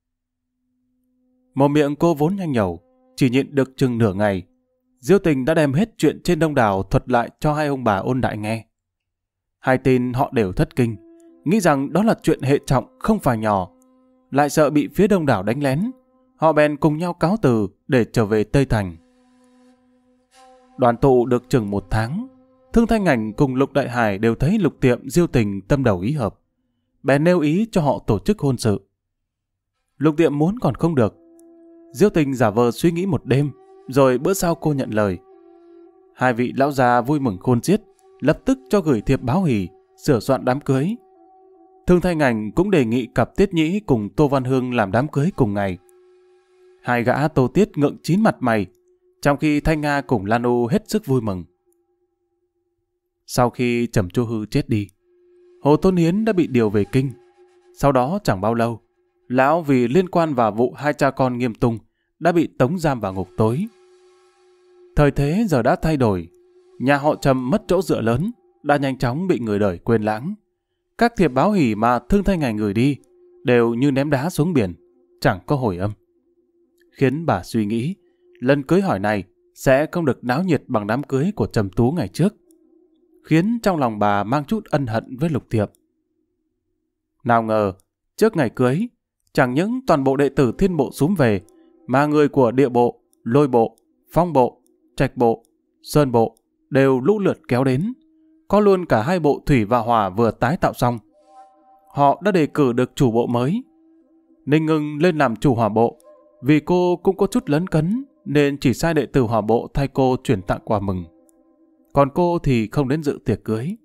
Speaker 1: Mồm miệng cô vốn nhanh nhẩu, chỉ nhịn được chừng nửa ngày, Diêu Tình đã đem hết chuyện trên Đông Đảo thuật lại cho hai ông bà Ôn đại nghe. Hai tin họ đều thất kinh, nghĩ rằng đó là chuyện hệ trọng không phải nhỏ, lại sợ bị phía Đông Đảo đánh lén. Họ bèn cùng nhau cáo từ để trở về Tây Thành. Đoàn tụ được chừng một tháng, Thương Thanh Ảnh cùng Lục Đại Hải đều thấy Lục Tiệm Diêu Tình tâm đầu ý hợp, bèn nêu ý cho họ tổ chức hôn sự. Lục Tiệm muốn còn không được, Diêu Tình giả vờ suy nghĩ một đêm, rồi bữa sau cô nhận lời. Hai vị lão già vui mừng khôn xiết, lập tức cho gửi thiệp báo hỷ, sửa soạn đám cưới. Thương Thanh Ảnh cũng đề nghị cặp Tiết Nhĩ cùng Tô Văn Hương làm đám cưới cùng ngày. Hai gã Tô Tiết ngượng chín mặt mày, trong khi Thanh Nga cùng Lan U hết sức vui mừng. Sau khi Trầm Chu Hư chết đi, Hồ Tôn Hiến đã bị điều về kinh. Sau đó chẳng bao lâu, lão vì liên quan vào vụ hai cha con Nghiêm Tung đã bị tống giam vào ngục tối. Thời thế giờ đã thay đổi, nhà họ Trầm mất chỗ dựa lớn, đã nhanh chóng bị người đời quên lãng. Các thiệp báo hỷ mà Thương Thanh Ảnh gửi đi đều như ném đá xuống biển, chẳng có hồi âm. Khiến bà suy nghĩ, lần cưới hỏi này sẽ không được náo nhiệt bằng đám cưới của Trầm Tú ngày trước, khiến trong lòng bà mang chút ân hận với Lục Tiệm. Nào ngờ, trước ngày cưới, chẳng những toàn bộ đệ tử Thiên Bộ xúm về, mà người của Địa Bộ, Lôi Bộ, Phong Bộ, Trạch Bộ, Sơn Bộ đều lũ lượt kéo đến. Có luôn cả hai bộ Thủy và Hỏa vừa tái tạo xong. Họ đã đề cử được chủ bộ mới. Ninh Ngưng lên làm chủ Hỏa Bộ, vì cô cũng có chút lấn cấn, nên chỉ sai đệ tử Hỏa Bộ thay cô chuyển tặng quà mừng. Còn cô thì không đến dự tiệc cưới.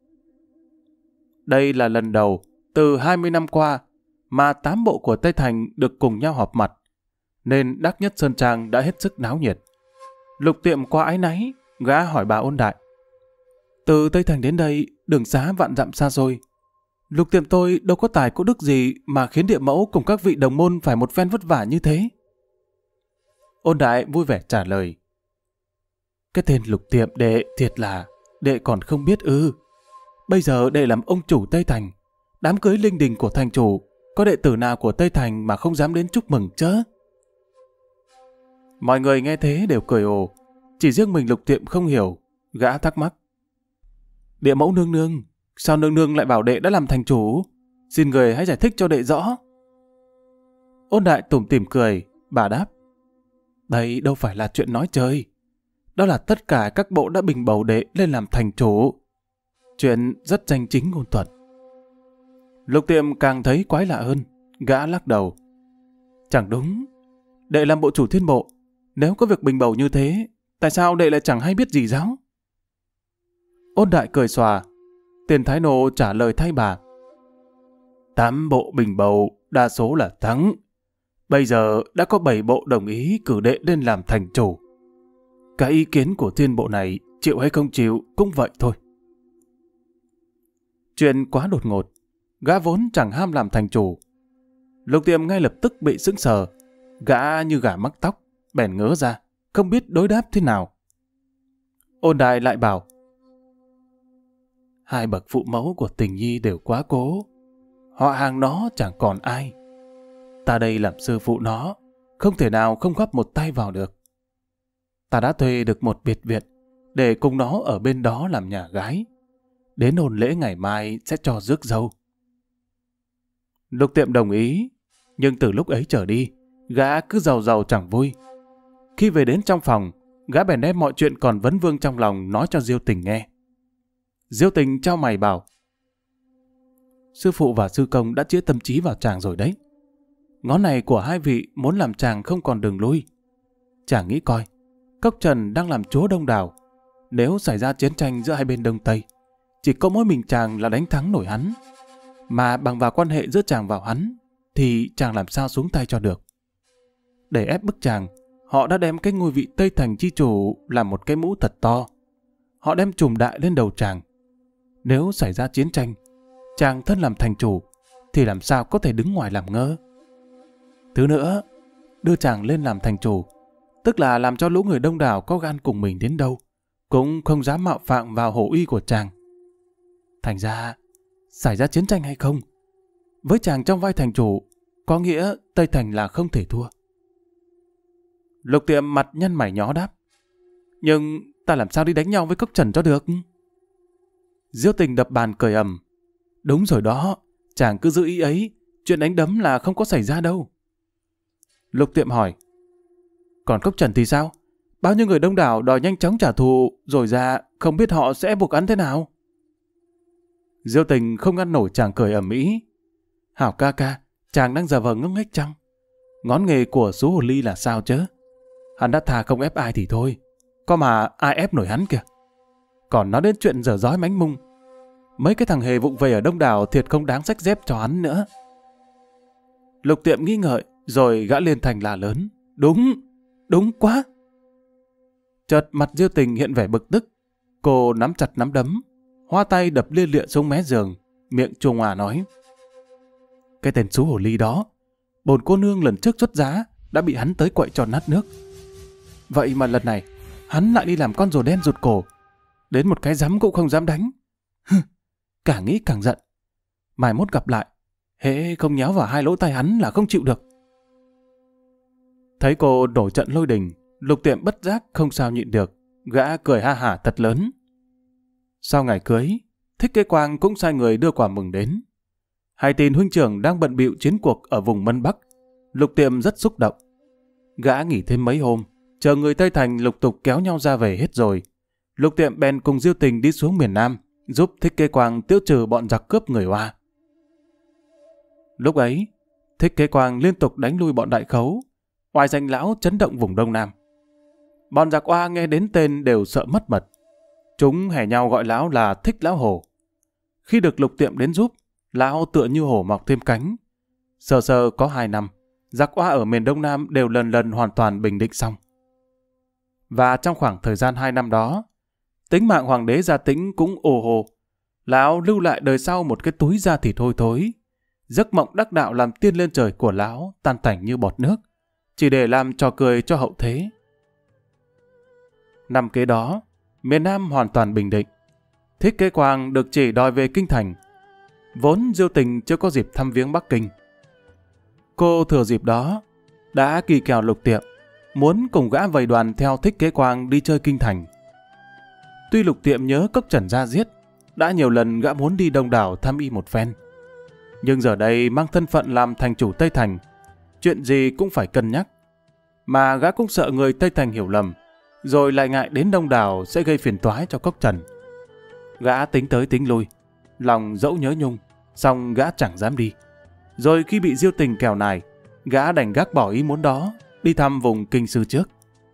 Speaker 1: Đây là lần đầu từ hai mươi năm qua mà tám bộ của Tây Thành được cùng nhau họp mặt, nên Đắc Nhất Sơn Trang đã hết sức náo nhiệt. Lục Tiệm quá áy náy, gã hỏi bà Ôn đại. Từ Tây Thành đến đây, đường xá vạn dặm xa xôi. Lục Tiệm tôi đâu có tài có đức gì mà khiến địa mẫu cùng các vị đồng môn phải một phen vất vả như thế. Ôn đại vui vẻ trả lời. Cái tên Lục Tiệm đệ thiệt là, đệ còn không biết ư. Bây giờ đệ làm ông chủ Tây Thành, đám cưới linh đình của thành chủ, có đệ tử nào của Tây Thành mà không dám đến chúc mừng chớ? Mọi người nghe thế đều cười ồ, chỉ riêng mình Lục Tiệm không hiểu, gã thắc mắc. Địa mẫu nương nương, sao nương nương lại bảo đệ đã làm thành chủ? Xin người hãy giải thích cho đệ rõ. Ôn đại tủm tỉm cười, bà đáp. Đây đâu phải là chuyện nói chơi. Đó là tất cả các bộ đã bình bầu đệ lên làm thành chủ. Chuyện rất danh chính ngôn thuận. Lục Tiệm càng thấy quái lạ hơn, gã lắc đầu. Chẳng đúng, đệ làm bộ chủ Thiên Bộ, nếu có việc bình bầu như thế, tại sao đệ lại chẳng hay biết gì giáo? Ôn đại cười xòa, Tiền Thái Nô trả lời thay bà. Tám bộ bình bầu, đa số là thắng. Bây giờ đã có bảy bộ đồng ý cử đệ lên làm thành chủ. Cái ý kiến của Thiên Bộ này, chịu hay không chịu, cũng vậy thôi. Chuyện quá đột ngột, gã vốn chẳng ham làm thành chủ. Lục Tiệm ngay lập tức bị sững sờ, gã như gà mắc tóc, bèn ngớ ra, không biết đối đáp thế nào. Ôn đại lại bảo. Hai bậc phụ mẫu của Tình Nhi đều quá cố, họ hàng nó chẳng còn ai. ta đây làm sư phụ nó, không thể nào không góp một tay vào được. Ta đã thuê được một biệt viện để cùng nó ở bên đó làm nhà gái. Đến hôn lễ ngày mai sẽ cho rước dâu. Lục Tiệm đồng ý, nhưng từ lúc ấy trở đi, gã cứ giàu giàu chẳng vui. Khi về đến trong phòng, gã bèn đem mọi chuyện còn vấn vương trong lòng nói cho Diêu Tình nghe. Diêu Tình trao mày bảo: sư phụ và sư công đã chĩa tâm trí vào chàng rồi đấy. Ngón này của hai vị muốn làm chàng không còn đường lui. Chàng nghĩ coi, Cốc Trần đang làm chúa Đông Đảo. Nếu xảy ra chiến tranh giữa hai bên Đông Tây, chỉ có mỗi mình chàng là đánh thắng nổi hắn. Mà bằng vào quan hệ giữa chàng vào hắn, thì chàng làm sao xuống tay cho được. Để ép bức chàng, họ đã đem cái ngôi vị Tây Thành chi chủ làm một cái mũ thật to. Họ đem trùm đại lên đầu chàng. Nếu xảy ra chiến tranh, chàng thân làm thành chủ, thì làm sao có thể đứng ngoài làm ngơ. Thứ nữa, đưa chàng lên làm thành chủ, tức là làm cho lũ người Đông Đảo có gan cùng mình đến đâu, cũng không dám mạo phạm vào hổ uy của chàng. Thành ra, xảy ra chiến tranh hay không, với chàng trong vai thành chủ, có nghĩa Tây Thành là không thể thua. Lục Tiệm mặt nhăn mày nhó đáp: nhưng ta làm sao đi đánh nhau với Cốc Trần cho được? Diêu Tình đập bàn cười ầm: đúng rồi đó, chàng cứ giữ ý ấy, chuyện đánh đấm là không có xảy ra đâu. Lục Tiệm hỏi: còn Cốc Trần thì sao? Bao nhiêu người Đông Đảo đòi nhanh chóng trả thù, rồi ra không biết họ sẽ buộc hắn thế nào. Diêu Tình không ngăn nổi chàng cười ầm ĩ: hảo ca ca, chàng đang giả vờ ngốc nghếch chăng? Ngón nghề của số hồ ly là sao chứ? Hắn đã thà không ép ai thì thôi, có mà ai ép nổi hắn kìa. Còn nói đến chuyện dở dói mánh mung, mấy cái thằng hề vụng về ở Đông Đảo thiệt không đáng xách dép cho hắn nữa. Lục Tiệm nghi ngợi, rồi gã lên thành là lớn: đúng, đúng quá. Chợt mặt Diêu Tình hiện vẻ bực tức, cô nắm chặt nắm đấm, hoa tay đập lia lịa xuống mé giường, miệng chua ngoà nói: cái tên xú hồ ly đó, bồn cô nương lần trước xuất giá đã bị hắn tới quậy cho nát nước. Vậy mà lần này hắn lại đi làm con rùa đen rụt cổ, đến một cái dám cũng không dám đánh. Hừ, càng nghĩ càng giận. Mai mốt gặp lại, hễ không nhéo vào hai lỗ tai hắn là không chịu được. Thấy cô nổi trận lôi đình, Lục Tiệm bất giác không sao nhịn được, gã cười ha hả thật lớn. Sau ngày cưới, Thích Kế Quang cũng sai người đưa quà mừng đến. Hay tin huynh trưởng đang bận bịu chiến cuộc ở vùng Mân Bắc, Lục Tiệm rất xúc động. Gã nghỉ thêm mấy hôm, chờ người Tây Thành lục tục kéo nhau ra về hết rồi. Lục Tiệm bèn cùng Diêu Tình đi xuống miền Nam, giúp Thích Kế Quang tiêu trừ bọn giặc cướp người Hoa. Lúc ấy, Thích Kế Quang liên tục đánh lui bọn đại khấu, oai danh lão chấn động vùng Đông Nam. Bọn giặc Hoa nghe đến tên đều sợ mất mật. Chúng hẻ nhau gọi lão là Thích Lão Hổ. Khi được Lục Tiệm đến giúp, lão tựa như hổ mọc thêm cánh. Sờ sờ có hai năm, giặc Hoa ở miền Đông Nam đều lần lần hoàn toàn bình định xong. Và trong khoảng thời gian hai năm đó, tính mạng hoàng đế Gia Tĩnh cũng ồ hồ. Lão lưu lại đời sau một cái túi da thịt hôi thối. Giấc mộng đắc đạo làm tiên lên trời của lão tan tành như bọt nước, chỉ để làm trò cười cho hậu thế. Năm kế đó, miền Nam hoàn toàn bình định. Thích Kế Quang được chỉ đòi về Kinh Thành. Vốn Diêu Tình chưa có dịp thăm viếng Bắc Kinh. Cô thừa dịp đó đã kỳ kèo Lục Tiệm, muốn cùng gã vầy đoàn theo Thích Kế Quang đi chơi Kinh Thành. Tuy Lục Tiệm nhớ Cốc Trần ra giết, đã nhiều lần gã muốn đi Đông Đảo thăm y một phen. Nhưng giờ đây mang thân phận làm thành chủ Tây Thành, chuyện gì cũng phải cân nhắc. Mà gã cũng sợ người Tây Thành hiểu lầm, rồi lại ngại đến Đông Đảo sẽ gây phiền toái cho Cốc Trần. Gã tính tới tính lui, lòng dẫu nhớ nhung, song gã chẳng dám đi. Rồi khi bị Diêu Tình kèo nài, gã đành gác bỏ ý muốn đó, đi thăm vùng Kinh Sư trước.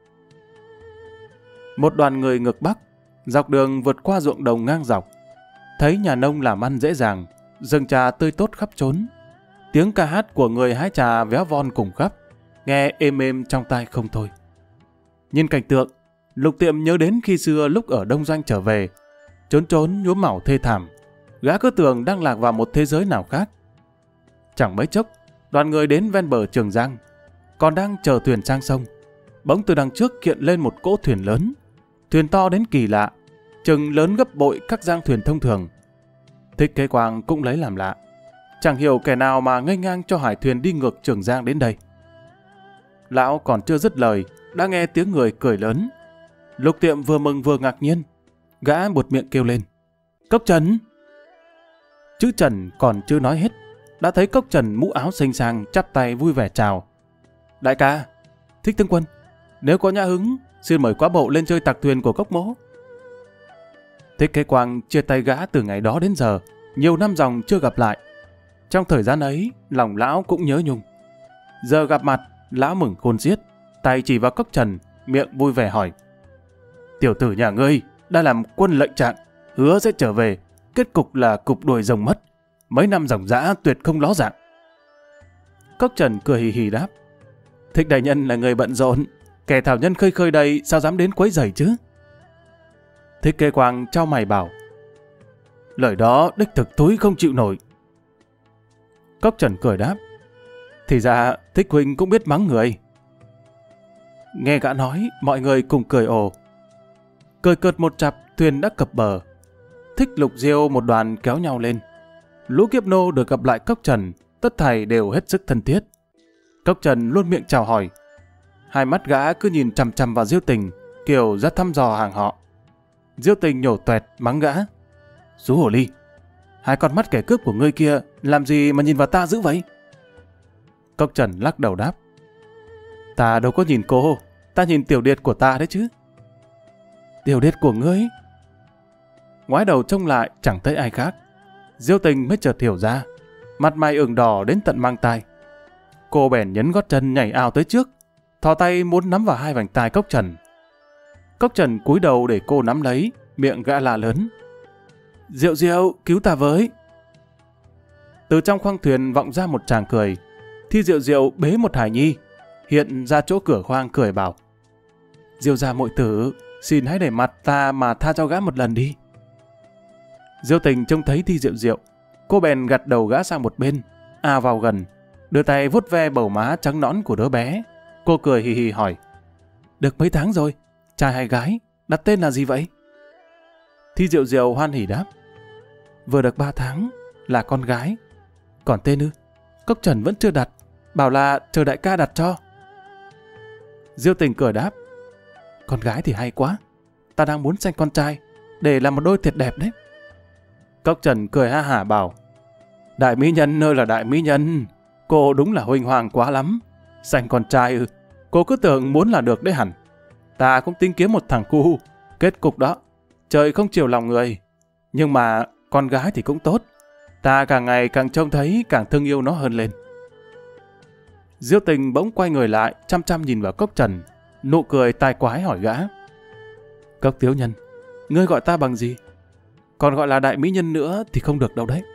Speaker 1: Một đoàn người ngược Bắc, dọc đường vượt qua ruộng đồng ngang dọc. Thấy nhà nông làm ăn dễ dàng, rừng trà tươi tốt khắp trốn. Tiếng ca hát của người hái trà véo von cùng khắp, nghe êm êm trong tai không thôi. Nhìn cảnh tượng, Lục Tiệm nhớ đến khi xưa lúc ở Đông Doanh trở về, trốn trốn nhuốm màu thê thảm, gã cứ tưởng đang lạc vào một thế giới nào khác. Chẳng mấy chốc, đoàn người đến ven bờ Trường Giang, còn đang chờ thuyền sang sông. Bỗng từ đằng trước hiện lên một cỗ thuyền lớn, thuyền to đến kỳ lạ, chừng lớn gấp bội các giang thuyền thông thường. Thích Kế Quang cũng lấy làm lạ. Chẳng hiểu kẻ nào mà nghênh ngang cho hải thuyền đi ngược Trường Giang đến đây. Lão còn chưa dứt lời, đã nghe tiếng người cười lớn. Lục Tiệm vừa mừng vừa ngạc nhiên. Gã buột miệng kêu lên: Cốc Trần! Chữ Trần còn chưa nói hết, đã thấy Cốc Trần mũ áo xinh xàng chắp tay vui vẻ chào. Đại ca, Thích tướng quân, nếu có nhã hứng, xin mời quá bộ lên chơi tạc thuyền của Cốc mỗ. Thích Kế Quang chia tay gã từ ngày đó đến giờ, nhiều năm dòng chưa gặp lại. Trong thời gian ấy, lòng lão cũng nhớ nhung. Giờ gặp mặt, lão mừng khôn xiết, tay chỉ vào Cốc Trần, miệng vui vẻ hỏi: Tiểu tử nhà ngươi đã làm quân lệnh trạng, hứa sẽ trở về, kết cục là cục đuôi rồng mất. Mấy năm ròng rã tuyệt không ló dạng. Cốc Trần cười hì hì đáp: Thích đại nhân là người bận rộn, kẻ thảo nhân khơi khơi đây sao dám đến quấy rầy chứ? Thích Kế Quang trao mày bảo: Lời đó đích thực túi không chịu nổi. Cốc Trần cười đáp: Thì ra Thích huynh cũng biết mắng người. Nghe gã nói, mọi người cùng cười ồ. Cười cợt một chặp, thuyền đã cập bờ. Thích Lục Diêu một đoàn kéo nhau lên. Lũ kiếp nô được gặp lại Cốc Trần, tất thảy đều hết sức thân thiết. Cốc Trần luôn miệng chào hỏi. Hai mắt gã cứ nhìn chằm chằm vào Diêu Tình, kiểu ra thăm dò hàng họ. Diêu Tình nhổ toẹt mắng gã: Sú hồ ly, hai con mắt kẻ cướp của ngươi kia làm gì mà nhìn vào ta dữ vậy? Cốc Trần lắc đầu đáp: Ta đâu có nhìn cô, ta nhìn tiểu điệt của ta đấy chứ. Tiểu điệt của ngươi? Ngoái đầu trông lại chẳng thấy ai khác. Diêu Tình mới chợt hiểu ra, mặt mày ửng đỏ đến tận mang tai. Cô bèn nhấn gót chân nhảy ao tới trước, thò tay muốn nắm vào hai vành tai Cốc Trần. Cốc Trần cúi đầu để cô nắm lấy, miệng gã la lớn: Diệu Diệu, cứu ta với! Từ trong khoang thuyền vọng ra một tràng cười. Thi Diệu Diệu bế một hài nhi, hiện ra chỗ cửa khoang cười bảo: Diệu gia muội tử, xin hãy để mặt ta mà tha cho gã một lần đi. Diêu Tình trông thấy Thi Diệu Diệu, cô bèn gật đầu gã sang một bên, à vào gần, đưa tay vuốt ve bầu má trắng nõn của đứa bé. Cô cười hì hì hỏi: Được mấy tháng rồi, trai hay gái, đặt tên là gì vậy? Thi Diệu Diệu hoan hỉ đáp: Vừa được ba tháng, là con gái. Còn tên ư? Cốc Trần vẫn chưa đặt, bảo là chờ đại ca đặt cho. Diêu Tình cười đáp: Con gái thì hay quá, ta đang muốn sanh con trai, để làm một đôi thiệt đẹp đấy. Cốc Trần cười ha hả bảo: Đại mỹ nhân ơi là đại mỹ nhân, cô đúng là huỳnh hoàng quá lắm. Sanh con trai ư? Cô cứ tưởng muốn là được đấy hẳn. Ta cũng tính kiếm một thằng cu, kết cục đó, trời không chiều lòng người. Nhưng mà con gái thì cũng tốt, ta càng ngày càng trông thấy càng thương yêu nó hơn lên. Diêu Tình bỗng quay người lại, chăm chăm nhìn vào Cốc Trần, nụ cười tai quái hỏi gã: Cốc thiếu nhân, ngươi gọi ta bằng gì? Còn gọi là đại mỹ nhân nữa thì không được đâu đấy.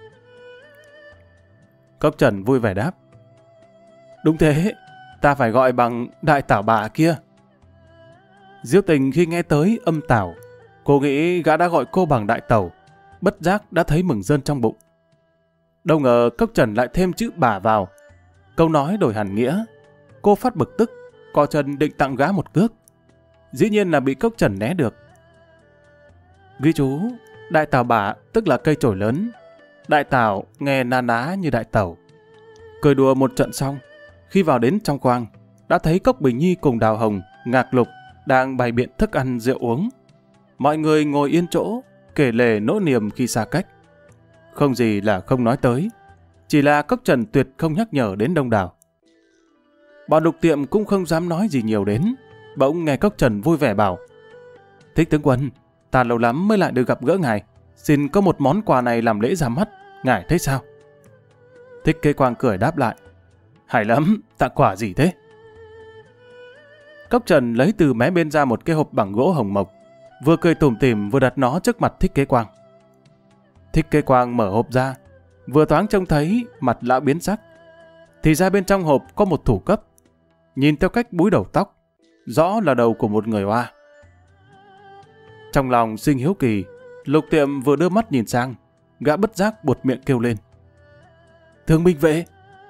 Speaker 1: Cốc Trần vui vẻ đáp: Đúng thế, ta phải gọi bằng đại tảo bà kia. Diêu Tình khi nghe tới âm tảo, cô nghĩ gã đã gọi cô bằng đại tẩu, bất giác đã thấy mừng rơn trong bụng. Đâu ngờ Cốc Trần lại thêm chữ bà vào, câu nói đổi hẳn nghĩa. Cô phát bực tức, co chân định tặng gã một cước. Dĩ nhiên là bị Cốc Trần né được. Ghi chú, đại tảo bà tức là cây chổi lớn. Đại tảo nghe na ná như đại tẩu. Cười đùa một trận xong, khi vào đến trong khoang, đã thấy Cốc Bình Nhi cùng Đào Hồng, Ngạc Lục đang bày biện thức ăn rượu uống. Mọi người ngồi yên chỗ, kể lể nỗi niềm khi xa cách. Không gì là không nói tới, chỉ là Cốc Trần tuyệt không nhắc nhở đến Đông Đảo. Bọn Lục Tiệm cũng không dám nói gì nhiều đến. Bỗng nghe Cốc Trần vui vẻ bảo: Thích tướng quân, ta lâu lắm mới lại được gặp gỡ ngài, xin có một món quà này làm lễ ra mắt, ngài thấy sao? Thích Kế Quang cười đáp lại: Hay lắm, tặng quà gì thế? Cốc Trần lấy từ mé bên ra một cái hộp bằng gỗ hồng mộc, vừa cười tủm tỉm vừa đặt nó trước mặt Thích Kế Quang. Thích Kế Quang mở hộp ra, vừa thoáng trông thấy mặt lão biến sắc. Thì ra bên trong hộp có một thủ cấp, nhìn theo cách búi đầu tóc, rõ là đầu của một người Hoa. Trong lòng sinh hiếu kỳ, Lục Tiệm vừa đưa mắt nhìn sang, gã bất giác buột miệng kêu lên: Thương binh vệ!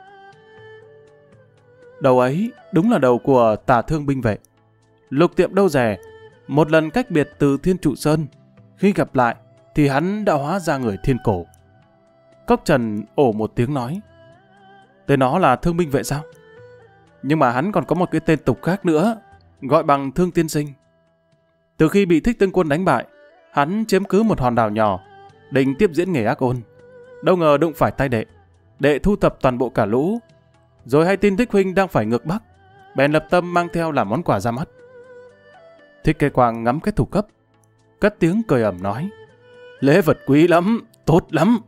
Speaker 1: Đầu ấy đúng là đầu của Tả Thương binh vệ. Lục Tiệm đâu dè, một lần cách biệt từ Thiên Trụ Sơn, khi gặp lại thì hắn đã hóa ra người Thiên Cổ. Cốc Trần ổ một tiếng nói. Tên nó là Thương binh vệ sao? Nhưng mà hắn còn có một cái tên tục khác nữa, gọi bằng Thương tiên sinh. Từ khi bị Thích Tương Quân đánh bại, hắn chiếm cứ một hòn đảo nhỏ, định tiếp diễn nghề ác ôn. Đâu ngờ đụng phải tay đệ. Đệ thu thập toàn bộ cả lũ, rồi hay tin Thích huynh đang phải ngược Bắc, bèn lập tâm mang theo làm món quà ra mắt. Thích Kế Quang ngắm cái thủ cấp, cất tiếng cười ẩm nói. Lễ vật quý lắm, tốt lắm.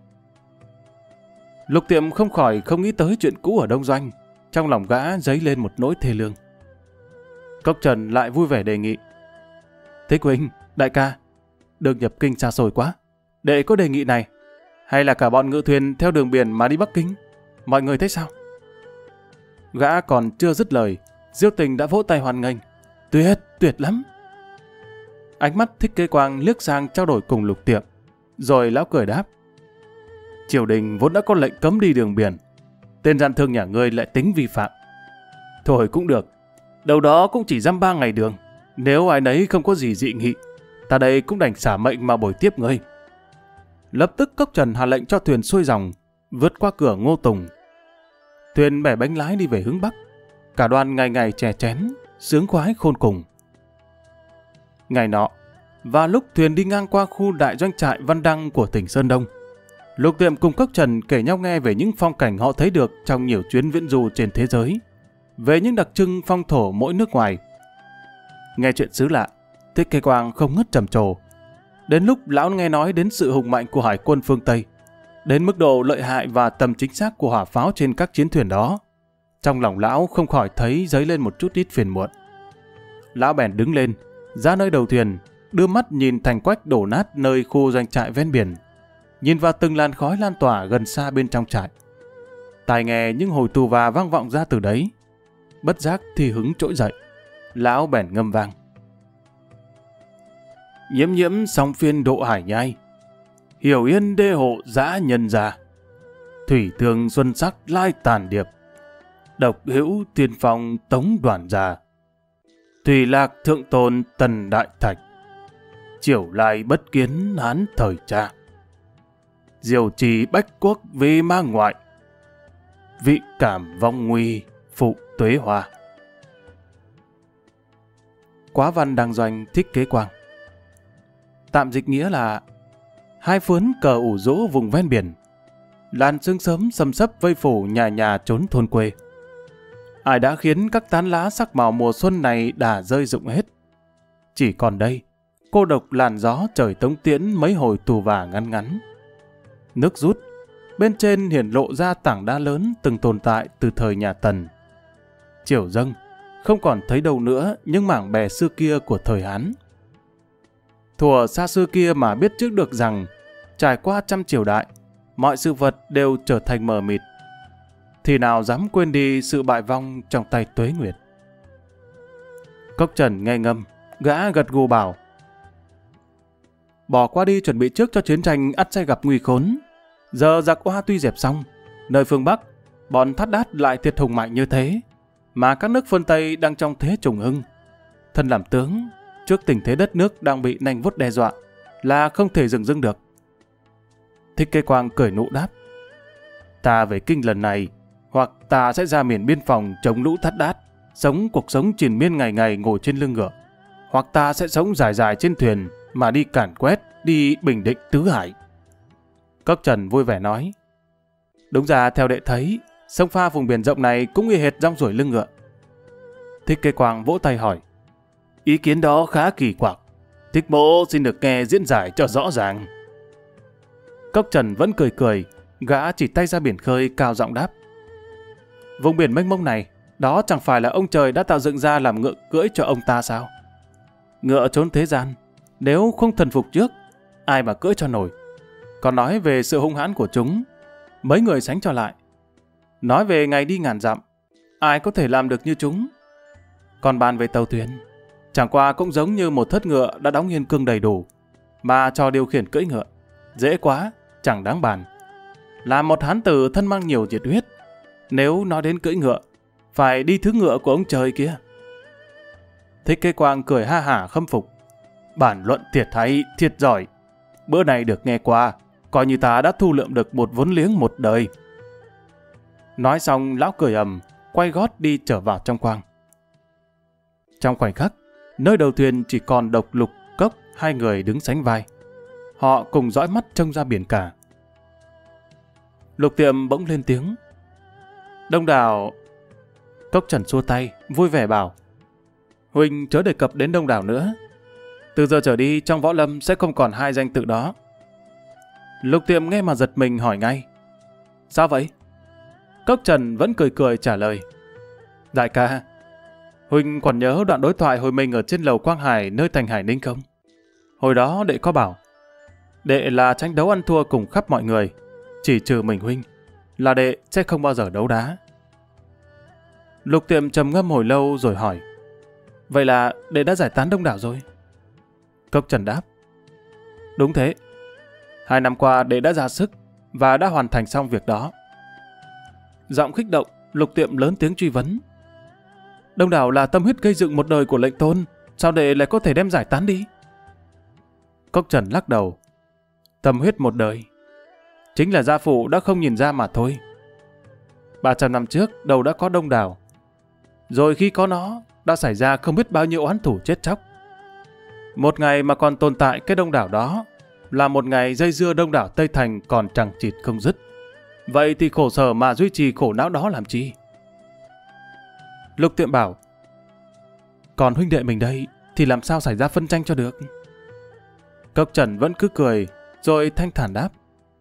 Speaker 1: Lục Tiệm không khỏi không nghĩ tới chuyện cũ ở Đông Doanh, trong lòng gã dấy lên một nỗi thê lương. Cốc Trần lại vui vẻ đề nghị. Thích huynh, đại ca, đường nhập kinh xa xôi quá, đệ có đề nghị này, hay là cả bọn ngự thuyền theo đường biển mà đi Bắc Kinh, mọi người thấy sao? Gã còn chưa dứt lời, Diêu Tình đã vỗ tay hoan nghênh. Tuyệt, tuyệt lắm. Ánh mắt Thích Kế Quang liếc sang trao đổi cùng Lục Tiệm, rồi lão cười đáp. Triều đình vốn đã có lệnh cấm đi đường biển, tên gian thương nhà ngươi lại tính vi phạm. Thôi cũng được, đâu đó cũng chỉ dăm ba ngày đường, nếu ai nấy không có gì dị nghị, ta đây cũng đành xả mệnh mà bồi tiếp ngươi. Lập tức Cốc Trần hạ lệnh cho thuyền xuôi dòng, vượt qua cửa Ngô Tùng. Thuyền bẻ bánh lái đi về hướng Bắc, cả đoàn ngày ngày chè chén, sướng khoái khôn cùng. Ngày nọ, và lúc thuyền đi ngang qua khu đại doanh trại Văn Đăng của tỉnh Sơn Đông, Lục Tiệm cùng Cốc Trần kể nhau nghe về những phong cảnh họ thấy được trong nhiều chuyến viễn du trên thế giới, về những đặc trưng phong thổ mỗi nước ngoài. Nghe chuyện xứ lạ, Thích Kế Quang không ngớt trầm trồ. Đến lúc lão nghe nói đến sự hùng mạnh của hải quân phương Tây, đến mức độ lợi hại và tầm chính xác của hỏa pháo trên các chiến thuyền đó, trong lòng lão không khỏi thấy dấy lên một chút ít phiền muộn. Lão bèn đứng lên, ra nơi đầu thuyền, đưa mắt nhìn thành quách đổ nát nơi khu doanh trại ven biển, nhìn vào từng làn khói lan tỏa gần xa bên trong trại. Tai nghe những hồi tù và vang vọng ra từ đấy, bất giác thì hứng trỗi dậy. Lão bèn ngâm vang. Nhiễm nhiễm song phiên độ hải nhai, hiểu yên đê hộ dã nhân già, thủy thương xuân sắc lai tàn điệp, độc hữu tiên phong tống đoàn già, thủy lạc thượng tôn tần đại thạch, triều lai bất kiến hán thời cha, diều trì bách quốc vì ma ngoại, vị cảm vong nguy phụ tuế hoa. Quá văn đang doanh Thích Kế Quang. Tạm dịch nghĩa là hai phướn cờ ủ rũ vùng ven biển, làn sương sớm xâm xấp vây phủ nhà nhà trốn thôn quê. Ai đã khiến các tán lá sắc màu mùa xuân này đã rơi rụng hết? Chỉ còn đây, cô độc làn gió trời tống tiễn mấy hồi tù vả ngắn ngắn. Nước rút, bên trên hiển lộ ra tảng đá lớn từng tồn tại từ thời nhà Tần. Chiều dâng, không còn thấy đâu nữa những mảng bè xưa kia của thời Hán. Thuở xa xưa kia mà biết trước được rằng trải qua trăm triều đại, mọi sự vật đều trở thành mờ mịt, thì nào dám quên đi sự bại vong trong tay Tuế Nguyệt. Cốc Trần nghe ngâm, gã gật gù bảo. Bỏ qua đi chuẩn bị trước cho chiến tranh ắt sẽ gặp nguy khốn. Giờ giặc Oa tuy dẹp xong, nơi phương Bắc, bọn Thát Đát lại thiệt hùng mạnh như thế, mà các nước phương Tây đang trong thế trùng hưng. Thân làm tướng, trước tình thế đất nước đang bị nanh vuốt đe dọa, là không thể dừng dưng được. Thích Kế Quang cười nụ đáp. Ta về kinh lần này, hoặc ta sẽ ra miền biên phòng chống lũ Thát Đát, sống cuộc sống triền miên ngày ngày ngồi trên lưng ngựa, hoặc ta sẽ sống dài dài trên thuyền mà đi càn quét, đi bình định tứ hải. Cốc Trần vui vẻ nói. Đúng ra theo đệ thấy, sông pha vùng biển rộng này cũng y hệt rong ruổi lưng ngựa. Thích Kế Quang vỗ tay hỏi. Ý kiến đó khá kỳ quặc, Thích mỗ xin được nghe diễn giải cho rõ ràng. Cốc Trần vẫn cười cười, gã chỉ tay ra biển khơi cao giọng đáp. Vùng biển mênh mông này, đó chẳng phải là ông trời đã tạo dựng ra làm ngựa cưỡi cho ông ta sao? Ngựa trốn thế gian, nếu không thần phục trước, ai mà cưỡi cho nổi. Còn nói về sự hung hãn của chúng, mấy người sánh cho lại. Nói về ngày đi ngàn dặm, ai có thể làm được như chúng? Còn bàn về tàu thuyền, chẳng qua cũng giống như một thất ngựa đã đóng yên cương đầy đủ, mà cho điều khiển cưỡi ngựa, dễ quá, chẳng đáng bàn. Là một hán tử thân mang nhiều nhiệt huyết, nếu nói đến cưỡi ngựa, phải đi thứ ngựa của ông trời kia. Thích Kế Quang cười ha hả khâm phục. Bản luận thiệt hay, thiệt giỏi. Bữa này được nghe qua, coi như ta đã thu lượm được một vốn liếng một đời. Nói xong lão cười ầm, quay gót đi trở vào trong khoang. Trong khoảnh khắc, nơi đầu thuyền chỉ còn độc Lục, Cốc, hai người đứng sánh vai. Họ cùng dõi mắt trông ra biển cả. Lục Tiệm bỗng lên tiếng. Đông Đảo... Cốc Trần xua tay, vui vẻ bảo. Huynh chớ đề cập đến Đông Đảo nữa. Từ giờ trở đi trong võ lâm sẽ không còn hai danh tự đó. Lục Tiệm nghe mà giật mình hỏi ngay. Sao vậy? Cốc Trần vẫn cười cười trả lời. Đại ca, Huynh còn nhớ đoạn đối thoại hồi mình ở trên lầu Quang Hải nơi thành Hải Ninh không? Hồi đó đệ có bảo, đệ là tranh đấu ăn thua cùng khắp mọi người, chỉ trừ mình Huynh, là đệ sẽ không bao giờ đấu đá. Lục Tiệm trầm ngâm hồi lâu rồi hỏi, vậy là đệ đã giải tán Đông Đảo rồi? Cốc Trần đáp, đúng thế. Hai năm qua đệ đã ra sức và đã hoàn thành xong việc đó. Giọng kích động, Lục Tiệm lớn tiếng truy vấn. Đông Đảo là tâm huyết gây dựng một đời của lệnh tôn, sao đệ lại có thể đem giải tán đi? Cốc Trần lắc đầu. Tâm huyết một đời, chính là gia phụ đã không nhìn ra mà thôi. ba trăm năm trước đâu đã có Đông Đảo, rồi khi có nó đã xảy ra không biết bao nhiêu oán thủ chết chóc. Một ngày mà còn tồn tại cái Đông Đảo đó là một ngày dây dưa Đông Đảo Tây Thành còn chẳng chịt không dứt. Vậy thì khổ sở mà duy trì khổ não đó làm chi? Lục Tiệm bảo, còn huynh đệ mình đây thì làm sao xảy ra phân tranh cho được? Cốc Trần vẫn cứ cười, rồi thanh thản đáp,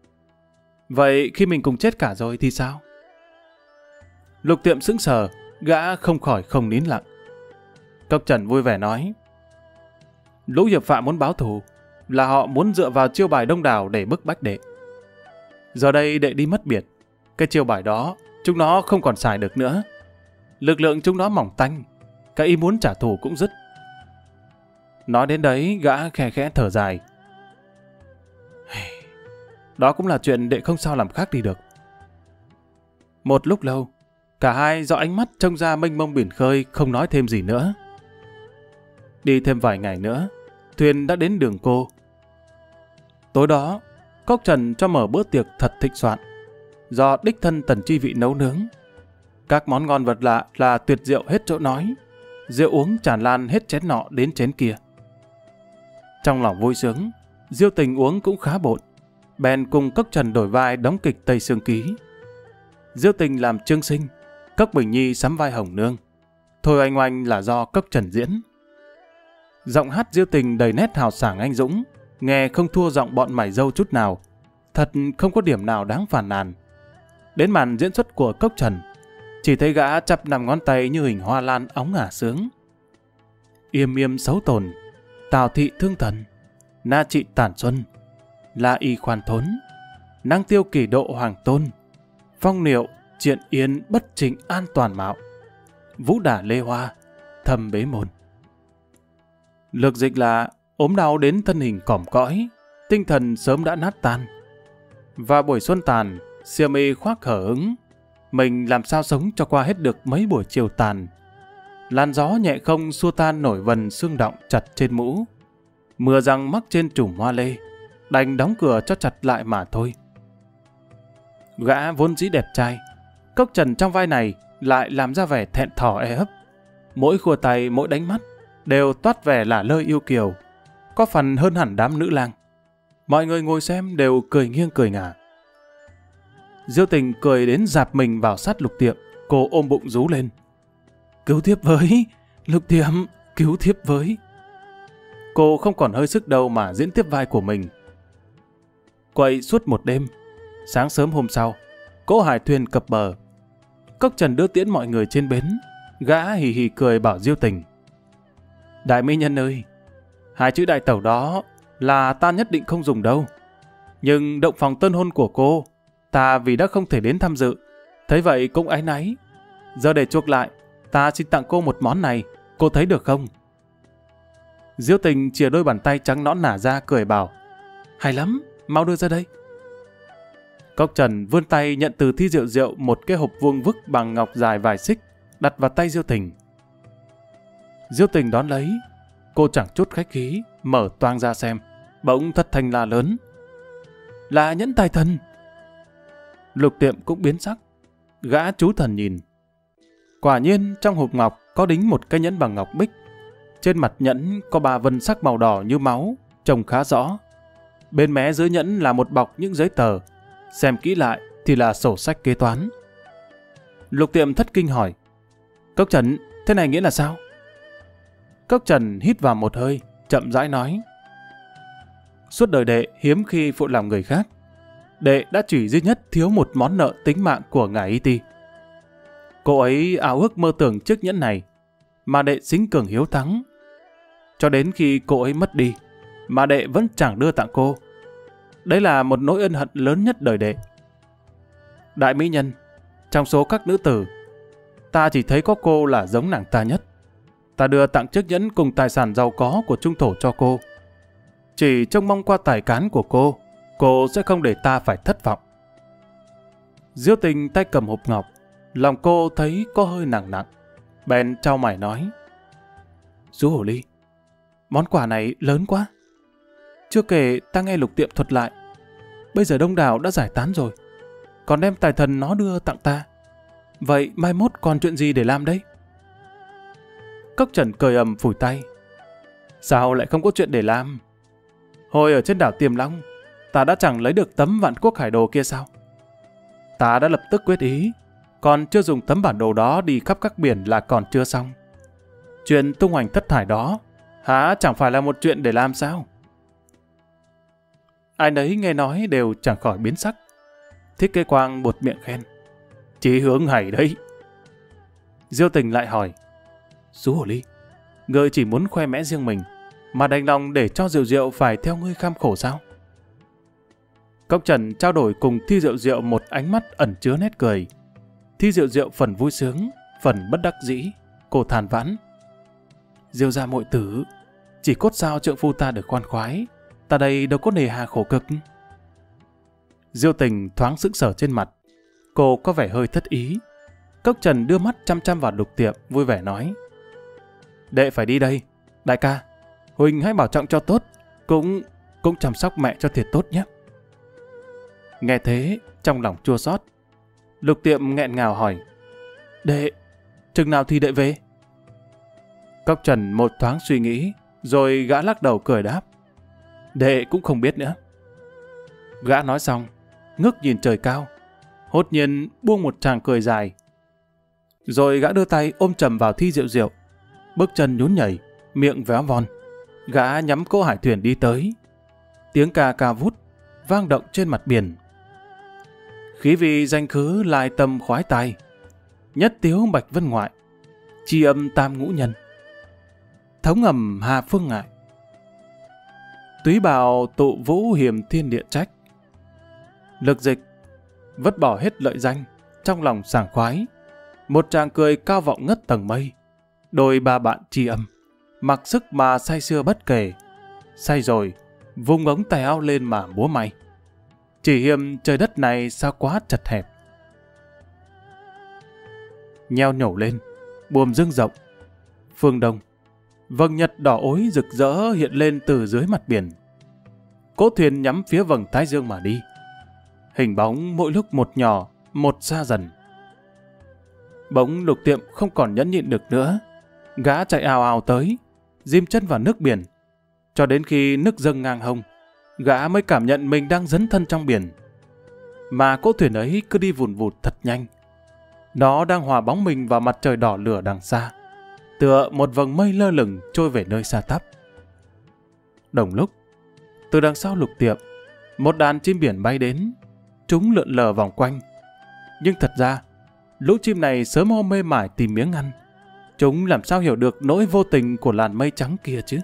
Speaker 1: vậy khi mình cùng chết cả rồi thì sao? Lục Tiệm sững sờ, gã không khỏi không nín lặng. Cốc Trần vui vẻ nói, lũ hiệp phạm muốn báo thù, là họ muốn dựa vào chiêu bài Đông Đảo để bức bách đệ. Giờ đây đệ đi mất biệt, cái chiêu bài đó chúng nó không còn xài được nữa. Lực lượng chúng nó mỏng tanh, cái ý muốn trả thù cũng dứt. Nói đến đấy, gã khẽ khẽ thở dài. Đó cũng là chuyện đệ không sao làm khác đi được. Một lúc lâu, cả hai dõi ánh mắt trông ra mênh mông biển khơi, không nói thêm gì nữa. Đi thêm vài ngày nữa, thuyền đã đến Đường Cô. Tối đó, Cốc Trần cho mở bữa tiệc thật thịnh soạn, do đích thân Tần Chi Vị nấu nướng. Các món ngon vật lạ là tuyệt diệu hết chỗ nói, rượu uống tràn lan hết chén nọ đến chén kia. Trong lòng vui sướng, Diêu Tình uống cũng khá bộn, bèn cùng Cốc Trần đổi vai đóng kịch Tây Sương Ký. Diêu Tình làm Trương Sinh, Cốc Bình Nhi sắm vai Hồng Nương, Thôi Oanh Oanh là do Cốc Trần diễn. Giọng hát Diêu Tình đầy nét hào sảng anh dũng, nghe không thua giọng bọn mày dâu chút nào, thật không có điểm nào đáng phàn nàn. Đến màn diễn xuất của Cốc Trần, chỉ thấy gã chắp nằm ngón tay như hình hoa lan óng ả sướng. Yêm yêm xấu tồn, Tào thị thương thần, Na trị tản xuân, La y khoan thốn, Năng tiêu kỷ độ hoàng tôn, Phong niệu triện yên bất trịnh an toàn mạo, Vũ đả lê hoa, thâm bế môn. Lược dịch là ốm đau đến thân hình cỏm cõi, tinh thần sớm đã nát tan. Và buổi xuân tàn, xiêm y khoác hở hứng, mình làm sao sống cho qua hết được mấy buổi chiều tàn. Làn gió nhẹ không xua tan nổi vần xương động chặt trên mũ. Mưa răng mắc trên chùm hoa lê, đành đóng cửa cho chặt lại mà thôi. Gã vốn dĩ đẹp trai, Cốc Trần trong vai này lại làm ra vẻ thẹn thò e ấp. Mỗi khua tay, mỗi đánh mắt đều toát vẻ lả lơi yêu kiều, có phần hơn hẳn đám nữ lang. Mọi người ngồi xem đều cười nghiêng cười ngả. Diêu Tình cười đến dạp mình vào sát Lục Tiệm, cô ôm bụng rú lên. Cứu thiếp với, Lục Tiệm, cứu thiếp với. Cô không còn hơi sức đâu mà diễn tiếp vai của mình. Quậy suốt một đêm, sáng sớm hôm sau, cỗ hải thuyền cập bờ. Cốc Trần đưa tiễn mọi người trên bến, gã hì hì cười bảo Diêu Tình. Đại mỹ nhân ơi, hai chữ đại tẩu đó là ta nhất định không dùng đâu. Nhưng động phòng tân hôn của cô, ta vì đã không thể đến tham dự, thấy vậy cũng áy náy. Giờ để chuộc lại, ta xin tặng cô một món này, cô thấy được không? Diêu Tình chìa đôi bàn tay trắng nõn nả ra cười bảo. Hay lắm, mau đưa ra đây. Cốc Trần vươn tay nhận từ Thi Diệu Diệu một cái hộp vuông vức bằng ngọc dài vài xích, đặt vào tay Diêu Tình. Diêu Tình đón lấy, cô chẳng chút khách khí, mở toang ra xem, bỗng thất thanh la lớn. là nhẫn tài thần. Lục Tiệm cũng biến sắc. Gã chú thần nhìn. Quả nhiên trong hộp ngọc có đính một cái nhẫn bằng ngọc bích. Trên mặt nhẫn có ba vân sắc màu đỏ như máu, trông khá rõ. Bên mé dưới nhẫn là một bọc những giấy tờ. Xem kỹ lại thì là sổ sách kế toán. Lục Tiệm thất kinh hỏi. Cốc Trần, thế này nghĩa là sao? Cốc Trần hít vào một hơi, chậm rãi nói. Suốt đời đệ hiếm khi phụ lòng người khác. Đệ đã chỉ duy nhất thiếu một món nợ tính mạng của ngài Y Ti. Cô ấy ảo ước mơ tưởng chiếc nhẫn này, mà đệ xính cường hiếu thắng. Cho đến khi cô ấy mất đi, mà đệ vẫn chẳng đưa tặng cô. Đấy là một nỗi ân hận lớn nhất đời đệ. Đại mỹ nhân, trong số các nữ tử, ta chỉ thấy có cô là giống nàng ta nhất. Ta đưa tặng chiếc nhẫn cùng tài sản giàu có của trung thổ cho cô. Chỉ trông mong qua tài cán của cô, cô sẽ không để ta phải thất vọng. Diêu Tình tay cầm hộp ngọc, lòng cô thấy có hơi nặng nặng. Bèn trao mày nói. Chú Hổ Ly, món quà này lớn quá. Chưa kể ta nghe Lục Tiệm thuật lại, bây giờ đông đảo đã giải tán rồi, còn đem tài thần nó đưa tặng ta. Vậy mai mốt còn chuyện gì để làm đấy? Cốc Trần cười ầm phủi tay. Sao lại không có chuyện để làm? Hồi ở trên đảo Tiềm Long, ta đã chẳng lấy được tấm Vạn Quốc Hải Đồ kia sao? Ta đã lập tức quyết ý, còn chưa dùng tấm bản đồ đó đi khắp các biển là còn chưa xong. Chuyện tung hoành thất thải đó, hả chẳng phải là một chuyện để làm sao? Ai nấy nghe nói đều chẳng khỏi biến sắc. Thích Kế Quang buột miệng khen. Chí hướng hay đấy. Diêu Tình lại hỏi. Chú Hổ Ly, ngươi chỉ muốn khoe mẽ riêng mình, mà đành lòng để cho Diệu Diệu phải theo ngươi kham khổ sao? Cốc Trần trao đổi cùng Thi Diệu Diệu một ánh mắt ẩn chứa nét cười. Thi Diệu Diệu phần vui sướng, phần bất đắc dĩ. Cô than vãn. Diêu gia muội tử, chỉ cốt sao trượng phu ta được khoan khoái, ta đây đâu có nề hà khổ cực. Diêu Tình thoáng sững sờ trên mặt. Cô có vẻ hơi thất ý. Cốc Trần đưa mắt chăm chăm vào Lục Tiệm, vui vẻ nói. Đệ phải đi đây. Đại ca, Huỳnh hãy bảo trọng cho tốt, cũng cũng chăm sóc mẹ cho thiệt tốt nhé. Nghe thế, trong lòng chua xót. Lục Tiệm nghẹn ngào hỏi. Đệ, chừng nào thì đệ về? Cốc Trần một thoáng suy nghĩ, rồi gã lắc đầu cười đáp. Đệ cũng không biết nữa. Gã nói xong, ngước nhìn trời cao, hốt nhiên buông một tràng cười dài. Rồi gã đưa tay ôm chầm vào Thi Diệu Diệu, bước chân nhún nhảy, miệng véo von. Gã nhắm cỗ hải thuyền đi tới. Tiếng ca ca vút vang động trên mặt biển. Khí vị danh khứ lai tâm khoái tai, nhất tiếu bạch vân ngoại, chi âm tam ngũ nhân, thống ầm hà phương ngại. Túy bào tụ vũ hiểm thiên địa trách. Lực dịch vứt bỏ hết lợi danh, trong lòng sảng khoái. Một tràng cười cao vọng ngất tầng mây. Đôi ba bạn tri âm, mặc sức mà say sưa bất kể. Say rồi, vung ống tay áo lên mà múa may. Chỉ hiềm trời đất này sao quá chật hẹp. Nheo nhổ lên, buồm dưng rộng. Phương Đông, vầng nhật đỏ ối rực rỡ hiện lên từ dưới mặt biển. Cỗ thuyền nhắm phía vầng thái dương mà đi. Hình bóng mỗi lúc một nhỏ, một xa dần. Bỗng Lục Tiệm không còn nhẫn nhịn được nữa. Gã chạy ào ào tới, dim chân vào nước biển. Cho đến khi nước dâng ngang hông, gã mới cảm nhận mình đang dấn thân trong biển. Mà cỗ thuyền ấy cứ đi vùn vụt thật nhanh. Nó đang hòa bóng mình vào mặt trời đỏ lửa đằng xa, tựa một vầng mây lơ lửng trôi về nơi xa tắp. Đồng lúc, từ đằng sau Lục Tiệm, một đàn chim biển bay đến. Chúng lượn lờ vòng quanh. Nhưng thật ra, lũ chim này sớm hôm mê mải tìm miếng ăn. Chúng làm sao hiểu được nỗi vô tình của làn mây trắng kia chứ?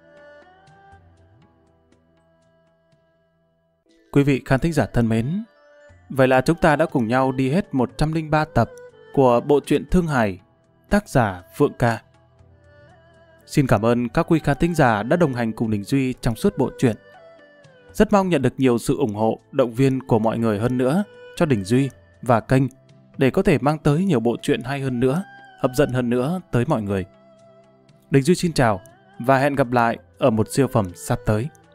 Speaker 1: Quý vị khán thính giả thân mến, vậy là chúng ta đã cùng nhau đi hết một trăm lẻ ba tập của bộ truyện Thương Hải, tác giả Phượng Ca. Xin cảm ơn các quý khán thính giả đã đồng hành cùng Đình Duy trong suốt bộ truyện. Rất mong nhận được nhiều sự ủng hộ, động viên của mọi người hơn nữa cho Đình Duy và kênh để có thể mang tới nhiều bộ truyện hay hơn nữa, hấp dẫn hơn nữa tới mọi người. Đình Duy xin chào và hẹn gặp lại ở một siêu phẩm sắp tới.